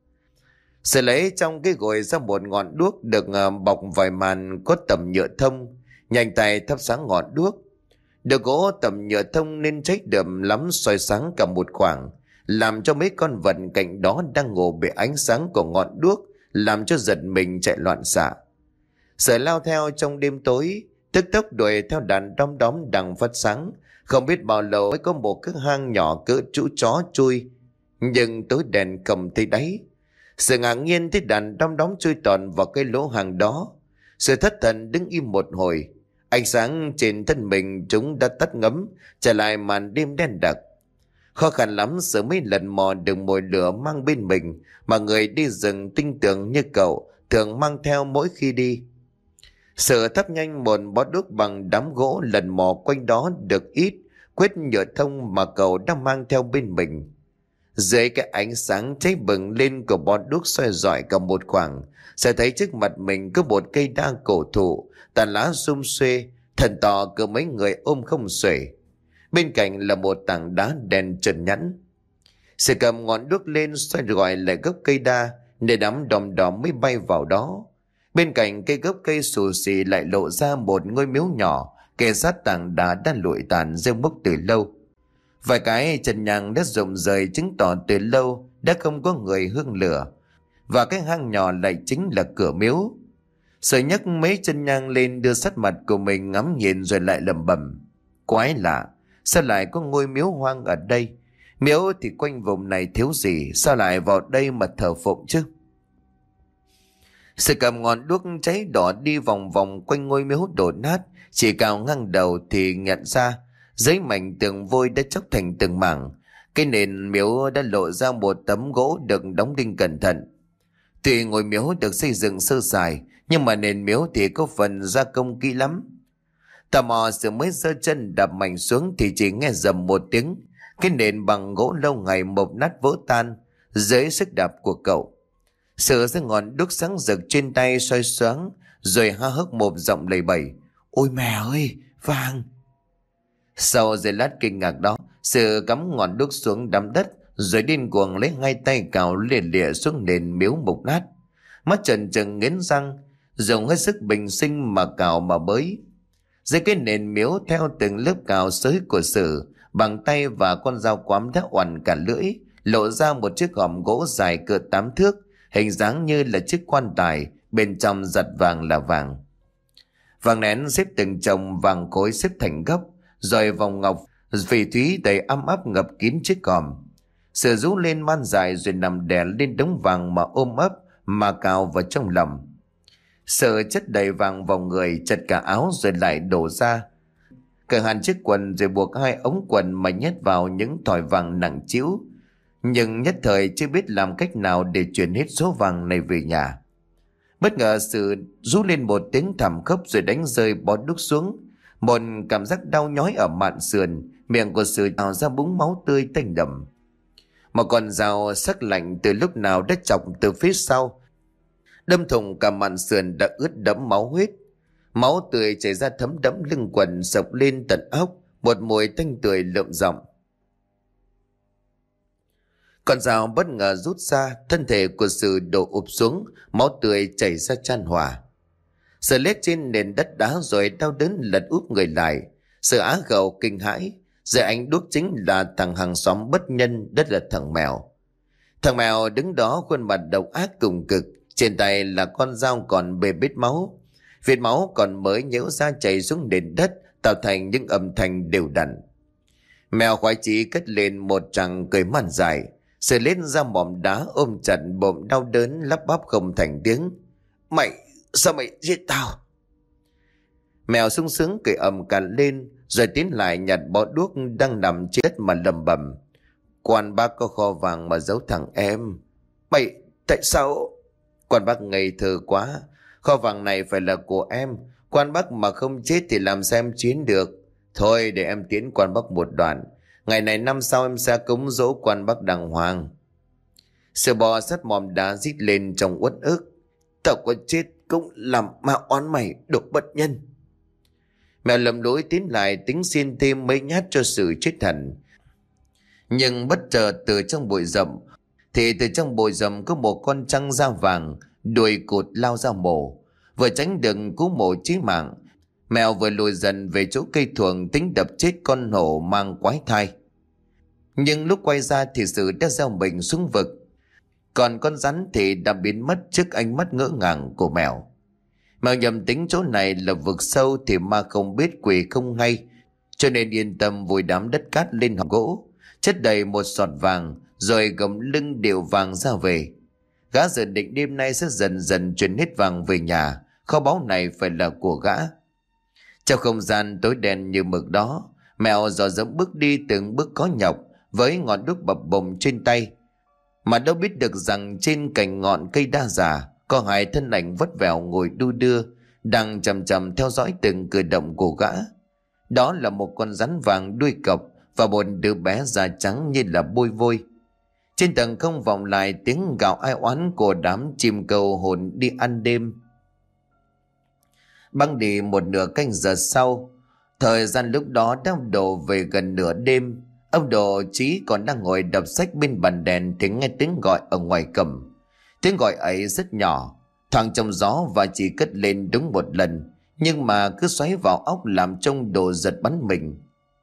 Speaker 1: Sử lấy trong cái gối ra một ngọn đuốc được bọc vài màn có tầm nhựa thông, nhanh tay thắp sáng ngọn đuốc. Được gỗ tầm nhựa thông nên cháy đượm lắm, soi sáng cả một khoảng, làm cho mấy con vật cạnh đó đang ngủ bị ánh sáng của ngọn đuốc làm cho giật mình chạy loạn xạ. Sử lao theo trong đêm tối, tức tốc đuổi theo đàn đom đóm đang phát sáng. Không biết bao lâu mới có một cái hang nhỏ cỡ chú chó chui, nhưng tối đèn cầm thấy đáy. Sử ngạc nhiên thấy đàn đom đóm chui toàn vào cái lỗ hang đó. Sử thất thần đứng im một hồi, ánh sáng trên thân mình chúng đã tắt ngấm, trở lại màn đêm đen đặc. Khó khăn lắm Sử mới lần mò được mồi lửa mang bên mình mà người đi rừng tinh tường như cậu thường mang theo mỗi khi đi. Sử thắp nhanh một bó đuốc bằng đám gỗ lần mò quanh đó được ít quét nhựa thông mà cậu đang mang theo bên mình. Dưới cái ánh sáng cháy bừng lên của bó đuốc soi rọi cả một khoảng, sẽ thấy trước mặt mình có một cây đa cổ thụ, tàn lá sum xuê, thần to cỡ mấy người ôm không xuể. Bên cạnh là một tảng đá đen trơn nhẵn. Sử cầm ngọn đuốc lên xoay gọi lại gốc cây đa, để đám đom đóm mới bay vào đó. Bên cạnh cây gốc cây xù xì lại lộ ra một ngôi miếu nhỏ, kề sát tảng đá đã lụi tàn rêu mốc từ lâu. Vài cái trần nhang đã rụng rời chứng tỏ từ lâu đã không có người hương lửa, và cái hang nhỏ lại chính là cửa miếu. Sử nhấc mấy chân nhang lên đưa sát mặt của mình ngắm nhìn rồi lại lẩm bẩm: quái lạ, sao lại có ngôi miếu hoang ở đây? Miếu thì quanh vùng này thiếu gì, sao lại vào đây mà thờ phụng chứ? Sử cầm ngọn đuốc cháy đỏ đi vòng vòng quanh ngôi miếu đổ nát, chỉ cào ngang đầu thì nhận ra dưới mảnh tường vôi đã chóc thành từng mảng. Cái nền miếu đã lộ ra một tấm gỗ được đóng đinh cẩn thận. Tuy ngôi miếu được xây dựng sơ sài, nhưng mà nền miếu thì có phần gia công kỹ lắm. Tò mò Sử mới giơ chân đạp mạnh xuống thì chỉ nghe rầm một tiếng. Cái nền bằng gỗ lâu ngày mộc nát vỡ tan dưới sức đạp của cậu. Sử ra ngọn đuốc sáng rực trên tay soi sáng, rồi há hốc một giọng lầy bẩy: ôi mẹ ơi, vàng! Sau giây lát kinh ngạc đó, Sử cắm ngọn đuốc xuống đám đất, rồi điên cuồng lấy hai tay cào lìa lìa xuống nền miếu mục nát. Mắt trần trừng nghiến răng, dùng hết sức bình sinh mà cào mà bới. Dưới cái nền miếu theo từng lớp cào xới của Sử, bằng tay và con dao quắm đã oằn cả lưỡi, lộ ra một chiếc hòm gỗ dài cỡ 8 thước, hình dáng như là chiếc quan tài, bên trong giặt vàng là vàng. Vàng nén xếp từng chồng vàng khối xếp thành góc, rồi vòng ngọc phỉ thúy đầy ấm áp ngập kín chiếc hòm. Sử rú lên man dài rồi nằm đè lên đống vàng mà ôm ấp mà cào vào trong lòng. Sử chất đầy vàng vào người, chật cả áo rồi lại đổ ra, cởi hẳn chiếc quần rồi buộc hai ống quần mà nhét vào những thỏi vàng nặng trĩu, nhưng nhất thời chưa biết làm cách nào để chuyển hết số vàng này về nhà. Bất ngờ Sử rú lên một tiếng thảm khốc rồi đánh rơi bó đuốc xuống. Một cảm giác đau nhói ở mạn sườn, miệng của Sử trào ra búng máu tươi tanh đậm. Một con dao sắc lạnh từ lúc nào đã chọc từ phía sau, đâm thủng cả mạn sườn đã ướt đẫm máu huyết. Máu tươi chảy ra thấm đẫm lưng quần, sộc lên tận óc, một mùi tanh tưởi lợm giọng. Con dao bất ngờ rút ra, thân thể của Sử đổ ụp xuống, máu tươi chảy ra chan hòa. Sử lết trên nền đất đá rồi đau đớn lật úp người lại. Sử á khẩu kinh hãi, giờ ánh đuốc chính là thằng hàng xóm bất nhân, đất là thằng mèo. Thằng mèo đứng đó khuôn mặt độc ác cùng cực, trên tay là con dao còn bê bết máu. Vết máu còn mới nhễu ra chảy xuống nền đất, tạo thành những âm thanh đều đặn. Mèo khoái chí cất lên một tràng cười man dài, sờ lên ra mỏm đá ôm chặt bụng đau đớn, lắp bắp không thành tiếng. Mày, sao mày giết tao? Mèo sung sướng cười ầm cả lên, rồi tiến lại nhặt bó đuốc đang nằm trên đất mà lầm bầm. Quan bác có kho vàng mà giấu thằng em. Mày, tại sao? Quan bác ngây thơ quá. Kho vàng này phải là của em. Quan bác mà không chết thì làm sao em chuyến được. Thôi để em tiến quan bác một đoạn. Ngày này năm sau em sẽ cúng dỗ quan bác đàng hoàng. Sờ bò sát mòm đá rít lên trong uất ức. Tao có chết cũng làm ma oán mày, độc bất nhân. Mèo lầm lỗi tiến lại tính xin thêm mấy nhát cho sự chết hẳn. Nhưng bất chợt từ trong bụi rậm có một con trăng da vàng đuôi cụt lao ra mổ. Vừa tránh được cú mổ chí mạng, mèo vừa lùi dần về chỗ cây thuồng tính đập chết con hổ mang quái thai. Nhưng lúc quay ra thì sự đã gieo mình xuống vực, còn con rắn thì đã biến mất trước ánh mắt ngỡ ngàng của mèo. Mèo nhầm tính chỗ này là vực sâu thì ma không biết quỷ không hay, cho nên yên tâm vùi đám đất cát lên hòn gỗ, chất đầy một sọt vàng, rồi gầm lưng điệu vàng ra về. Gã dự định đêm nay sẽ dần dần chuyển hết vàng về nhà, kho báu này phải là của gã. Trong không gian tối đen như mực đó, mèo dò dẫm bước đi từng bước có nhọc với ngọn đuốc bập bùng trên tay, mà đâu biết được rằng trên cành ngọn cây đa già có hai thân ảnh vất vẻo ngồi đu đưa, đang chằm chằm theo dõi từng cử động của gã. Đó là một con rắn vàng đuôi cọc và một đứa bé da trắng như là bôi vôi. Trên tầng không vọng lại tiếng gào ai oán của đám chim câu hồn đi ăn đêm. Băng đi một nửa canh giờ sau, thời gian lúc đó đã đổ về gần nửa đêm. Ông Đồ Chí còn đang ngồi đọc sách bên bàn đèn thì nghe tiếng gọi ở ngoài cầm. Tiếng gọi ấy rất nhỏ, thoảng trong gió và chỉ cất lên đúng một lần, nhưng mà cứ xoáy vào óc làm trông Đồ giật bắn mình.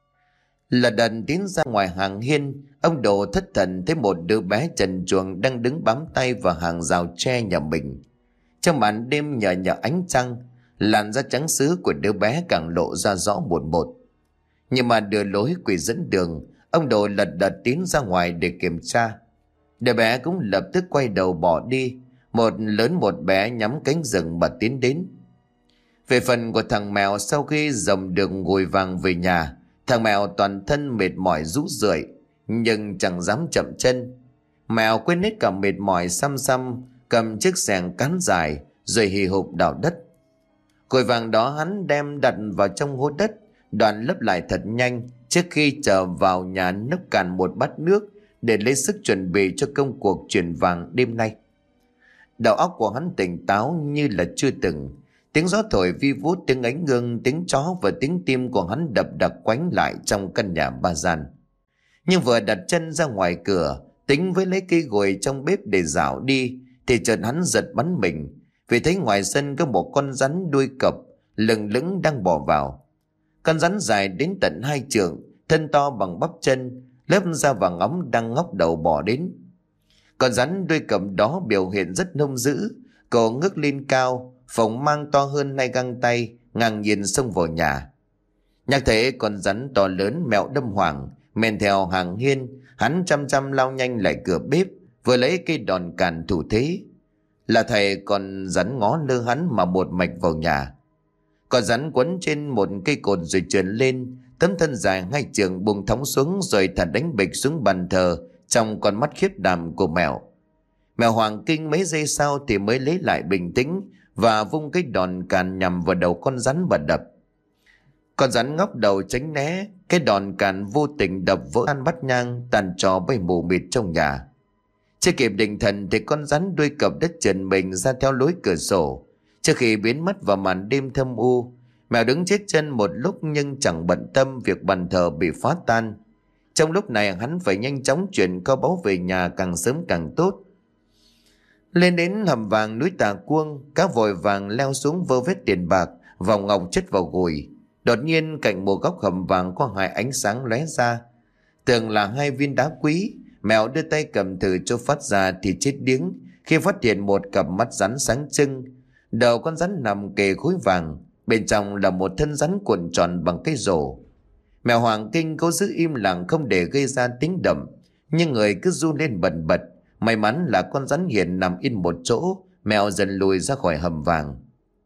Speaker 1: Là đần tiến ra ngoài hàng hiên, ông Đồ thất thần thấy một đứa bé trần truồng đang đứng bám tay vào hàng rào tre nhà mình. Trong màn đêm nhờ ánh trăng, làn da trắng xứ của đứa bé càng lộ ra rõ một. Nhưng mà đưa lối quỷ dẫn đường, ông Đồ lật đật tiến ra ngoài để kiểm tra. Đứa bé cũng lập tức quay đầu bỏ đi, một lớn một bé nhắm cánh rừng mà tiến đến. Về phần của thằng mèo, sau khi dòng đường ngồi vàng về nhà, thằng mèo toàn thân mệt mỏi rũ rượi, nhưng chẳng dám chậm chân. Mèo quên hết cả mệt mỏi, xăm cầm chiếc xẻng cán dài rồi hì hục đào đất. Cội vàng đó hắn đem đặt vào trong hố đất, đoạn lấp lại thật nhanh trước khi trở vào nhà nốc cạn một bát nước để lấy sức chuẩn bị cho công cuộc chuyển vàng đêm nay. Đầu óc của hắn tỉnh táo như là chưa từng. Tiếng gió thổi vi vút, tiếng ánh ngưng, tiếng chó và tiếng tim của hắn đập đặc quánh lại trong căn nhà ba gian. Nhưng vừa đặt chân ra ngoài cửa, tính với lấy cây gùi trong bếp để rảo đi, thì chợt hắn giật bắn mình vì thấy ngoài sân có một con rắn đuôi cọp lừng lững đang bò vào. Con rắn dài đến tận 2 trượng, thân to bằng bắp chân, lớp da vàng óng đang ngóc đầu bò đến. Con rắn đuôi cọp đó biểu hiện rất hung dữ, cổ ngước lên cao, phồng mang to hơn 2 găng tay, ngang nhiên xông vào nhà. Nhắc thấy con rắn to lớn, mèo đâm hoàng men theo hàng hiên, hắn chăm lao nhanh lại cửa bếp, vừa lấy cây đòn càn thủ thế. Là thầy con rắn ngó lơ hắn mà một mạch vào nhà. Con rắn quấn trên một cây cột rồi trườn lên, tấm thân dài 2 trượng bùng thõng xuống rồi thả đánh bịch xuống bàn thờ trong con mắt khiếp đảm của mèo. Mèo hoàng kinh mấy giây sau thì mới lấy lại bình tĩnh và vung cái đòn càn nhằm vào đầu con rắn và đập. Con rắn ngóc đầu tránh né, cái đòn càn vô tình đập vỡ ăn bát nhang, tàn trò bay mù mịt trong nhà. Chưa kịp định thần thì con rắn đuôi cọp đất trần mình ra theo lối cửa sổ. Trước khi biến mất vào màn đêm thâm u, mèo đứng chết chân một lúc nhưng chẳng bận tâm việc bàn thờ bị phá tan. Trong lúc này hắn phải nhanh chóng chuyển kho báu về nhà càng sớm càng tốt. Lên đến hầm vàng núi Tà Cuông, cá vội vàng leo xuống vơ vét tiền bạc, vòng ngọc chất vào gùi. Đột nhiên cạnh một góc hầm vàng có 2 ánh sáng lóe ra, tưởng là 2 viên đá quý. Mèo đưa tay cầm thử cho phát ra thì chết điếng khi phát hiện một cặp mắt rắn sáng trưng. Đầu con rắn nằm kề khối vàng, bên trong là một thân rắn cuộn tròn bằng cây rổ. Mèo Hoàng Kinh cố giữ im lặng không để gây ra tiếng động, nhưng người cứ run lên bần bật. May mắn là con rắn hiền nằm yên một chỗ, mèo dần lùi ra khỏi hầm vàng.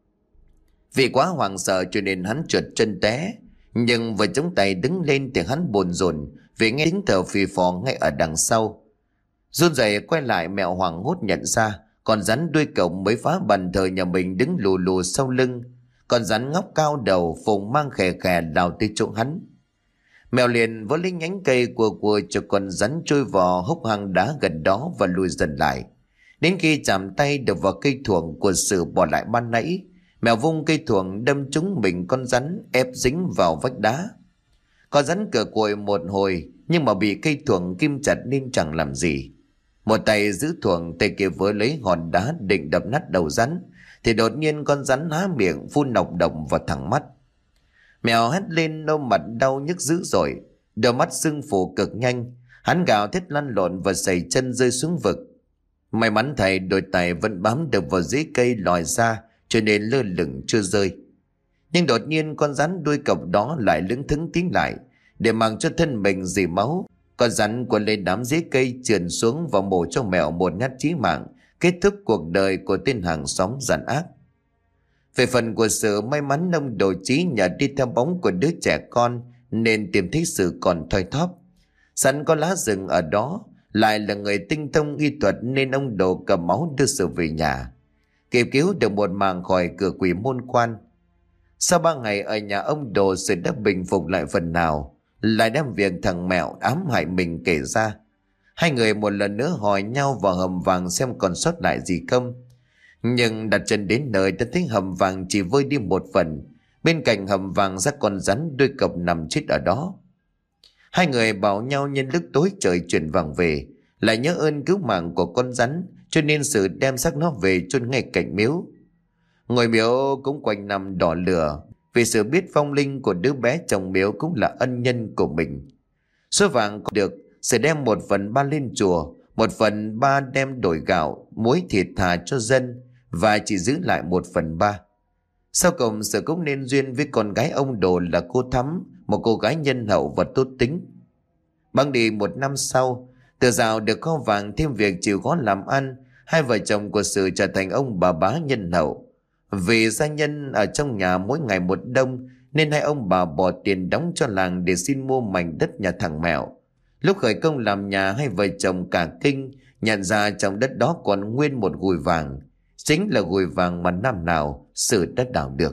Speaker 1: Vì quá hoảng sợ cho nên hắn trượt chân té, nhưng vừa chống tay đứng lên thì hắn bồn rồn vì nghe tiếng thở phì phò ngay ở đằng sau. Run rẩy quay lại, mèo hoảng hốt nhận ra con rắn đuôi cổng mới phá bàn thờ nhà mình đứng lù lù sau lưng. Con rắn ngóc cao đầu, phùng mang khè khè đào tới chỗ hắn. Mèo liền vỗ lấy nhánh cây cua cho con rắn trôi vào hốc hang đá gần đó và lùi dần lại. Đến khi chạm tay được vào cây thuồng của Sử bỏ lại ban nãy, mèo vung cây thuồng đâm trúng mình con rắn, ép dính vào vách đá. Con rắn cựa quậy một hồi nhưng mà bị cây thuồng kim chặt nên chẳng làm gì. Một tay giữ thuồng, tay kia vừa lấy hòn đá định đập nát đầu rắn, thì đột nhiên con rắn há miệng phun nọc độc vào thẳng mắt. Mèo hét lên nâu mặt đau nhức dữ dội, đôi mắt sưng phù cực nhanh. Hắn gào thét lăn lộn và giày chân rơi xuống vực. May mắn thầy đôi tay vẫn bám được vào dưới cây lòi ra, cho nên lơ lửng chưa rơi. Nhưng đột nhiên con rắn đuôi cọc đó lại lững thững tiến lại, để mặc cho thân mình rỉ máu. Con rắn quấn lên đám rễ cây trườn xuống và mổ cho mèo một nhát chí mạng, kết thúc cuộc đời của tên hàng xóm gian ác. Về phần của Sử, may mắn ông Đồ Chí nhờ đi theo bóng của đứa trẻ con nên tìm thấy Sử còn thoi thóp. Sẵn có lá rừng ở đó, lại là người tinh thông y thuật nên ông Đồ cầm máu đưa Sử về nhà, kịp cứu được một mạng khỏi cửa quỷ môn quan. Sau 3 ngày ở nhà ông Đồ, Sử đã bình phục lại phần nào, lại đem việc thằng Mẹo ám hại mình kể ra. Hai người một lần nữa hỏi nhau vào hầm vàng xem còn sót lại gì không. Nhưng đặt chân đến nơi đã thấy hầm vàng chỉ vơi đi một phần. Bên cạnh hầm vàng xác con rắn đuôi cọp nằm chết ở đó. Hai người bảo nhau nhân lúc tối trời chuyển vàng về, lại nhớ ơn cứu mạng của con rắn, cho nên Sử đem xác nó về chôn ngay cạnh miếu. Ngôi miếu cũng quanh năm đỏ lửa, vì Sử biết phong linh của đứa bé trong miếu cũng là ân nhân của mình. Số vàng có được, Sử đem 1/3 lên chùa, 1/3 đem đổi gạo, muối thịt thà cho dân, và chỉ giữ lại 1/3. Sau cùng Sử cũng nên duyên với con gái ông Đồ là cô Thắm, một cô gái nhân hậu và tốt tính. Băng đi 1 năm sau, từ dạo được kho vàng thêm việc chịu khó làm ăn, hai vợ chồng của Sử trở thành ông bà bá nhân hậu. Vì gia nhân ở trong nhà mỗi ngày một đông nên hai ông bà bỏ tiền đóng cho làng để xin mua mảnh đất nhà thằng Mẹo. Lúc khởi công làm nhà, hai vợ chồng cả kinh nhận ra trong đất đó còn nguyên một gùi vàng, chính là gùi vàng mà năm nào Sử đã đào được.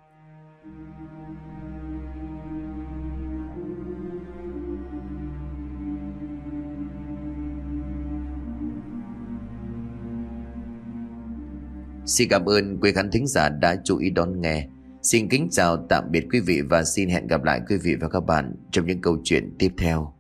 Speaker 1: Xin cảm ơn quý khán thính giả đã chú ý đón nghe. Xin kính chào tạm biệt quý vị và xin hẹn gặp lại quý vị và các bạn trong những câu chuyện tiếp theo.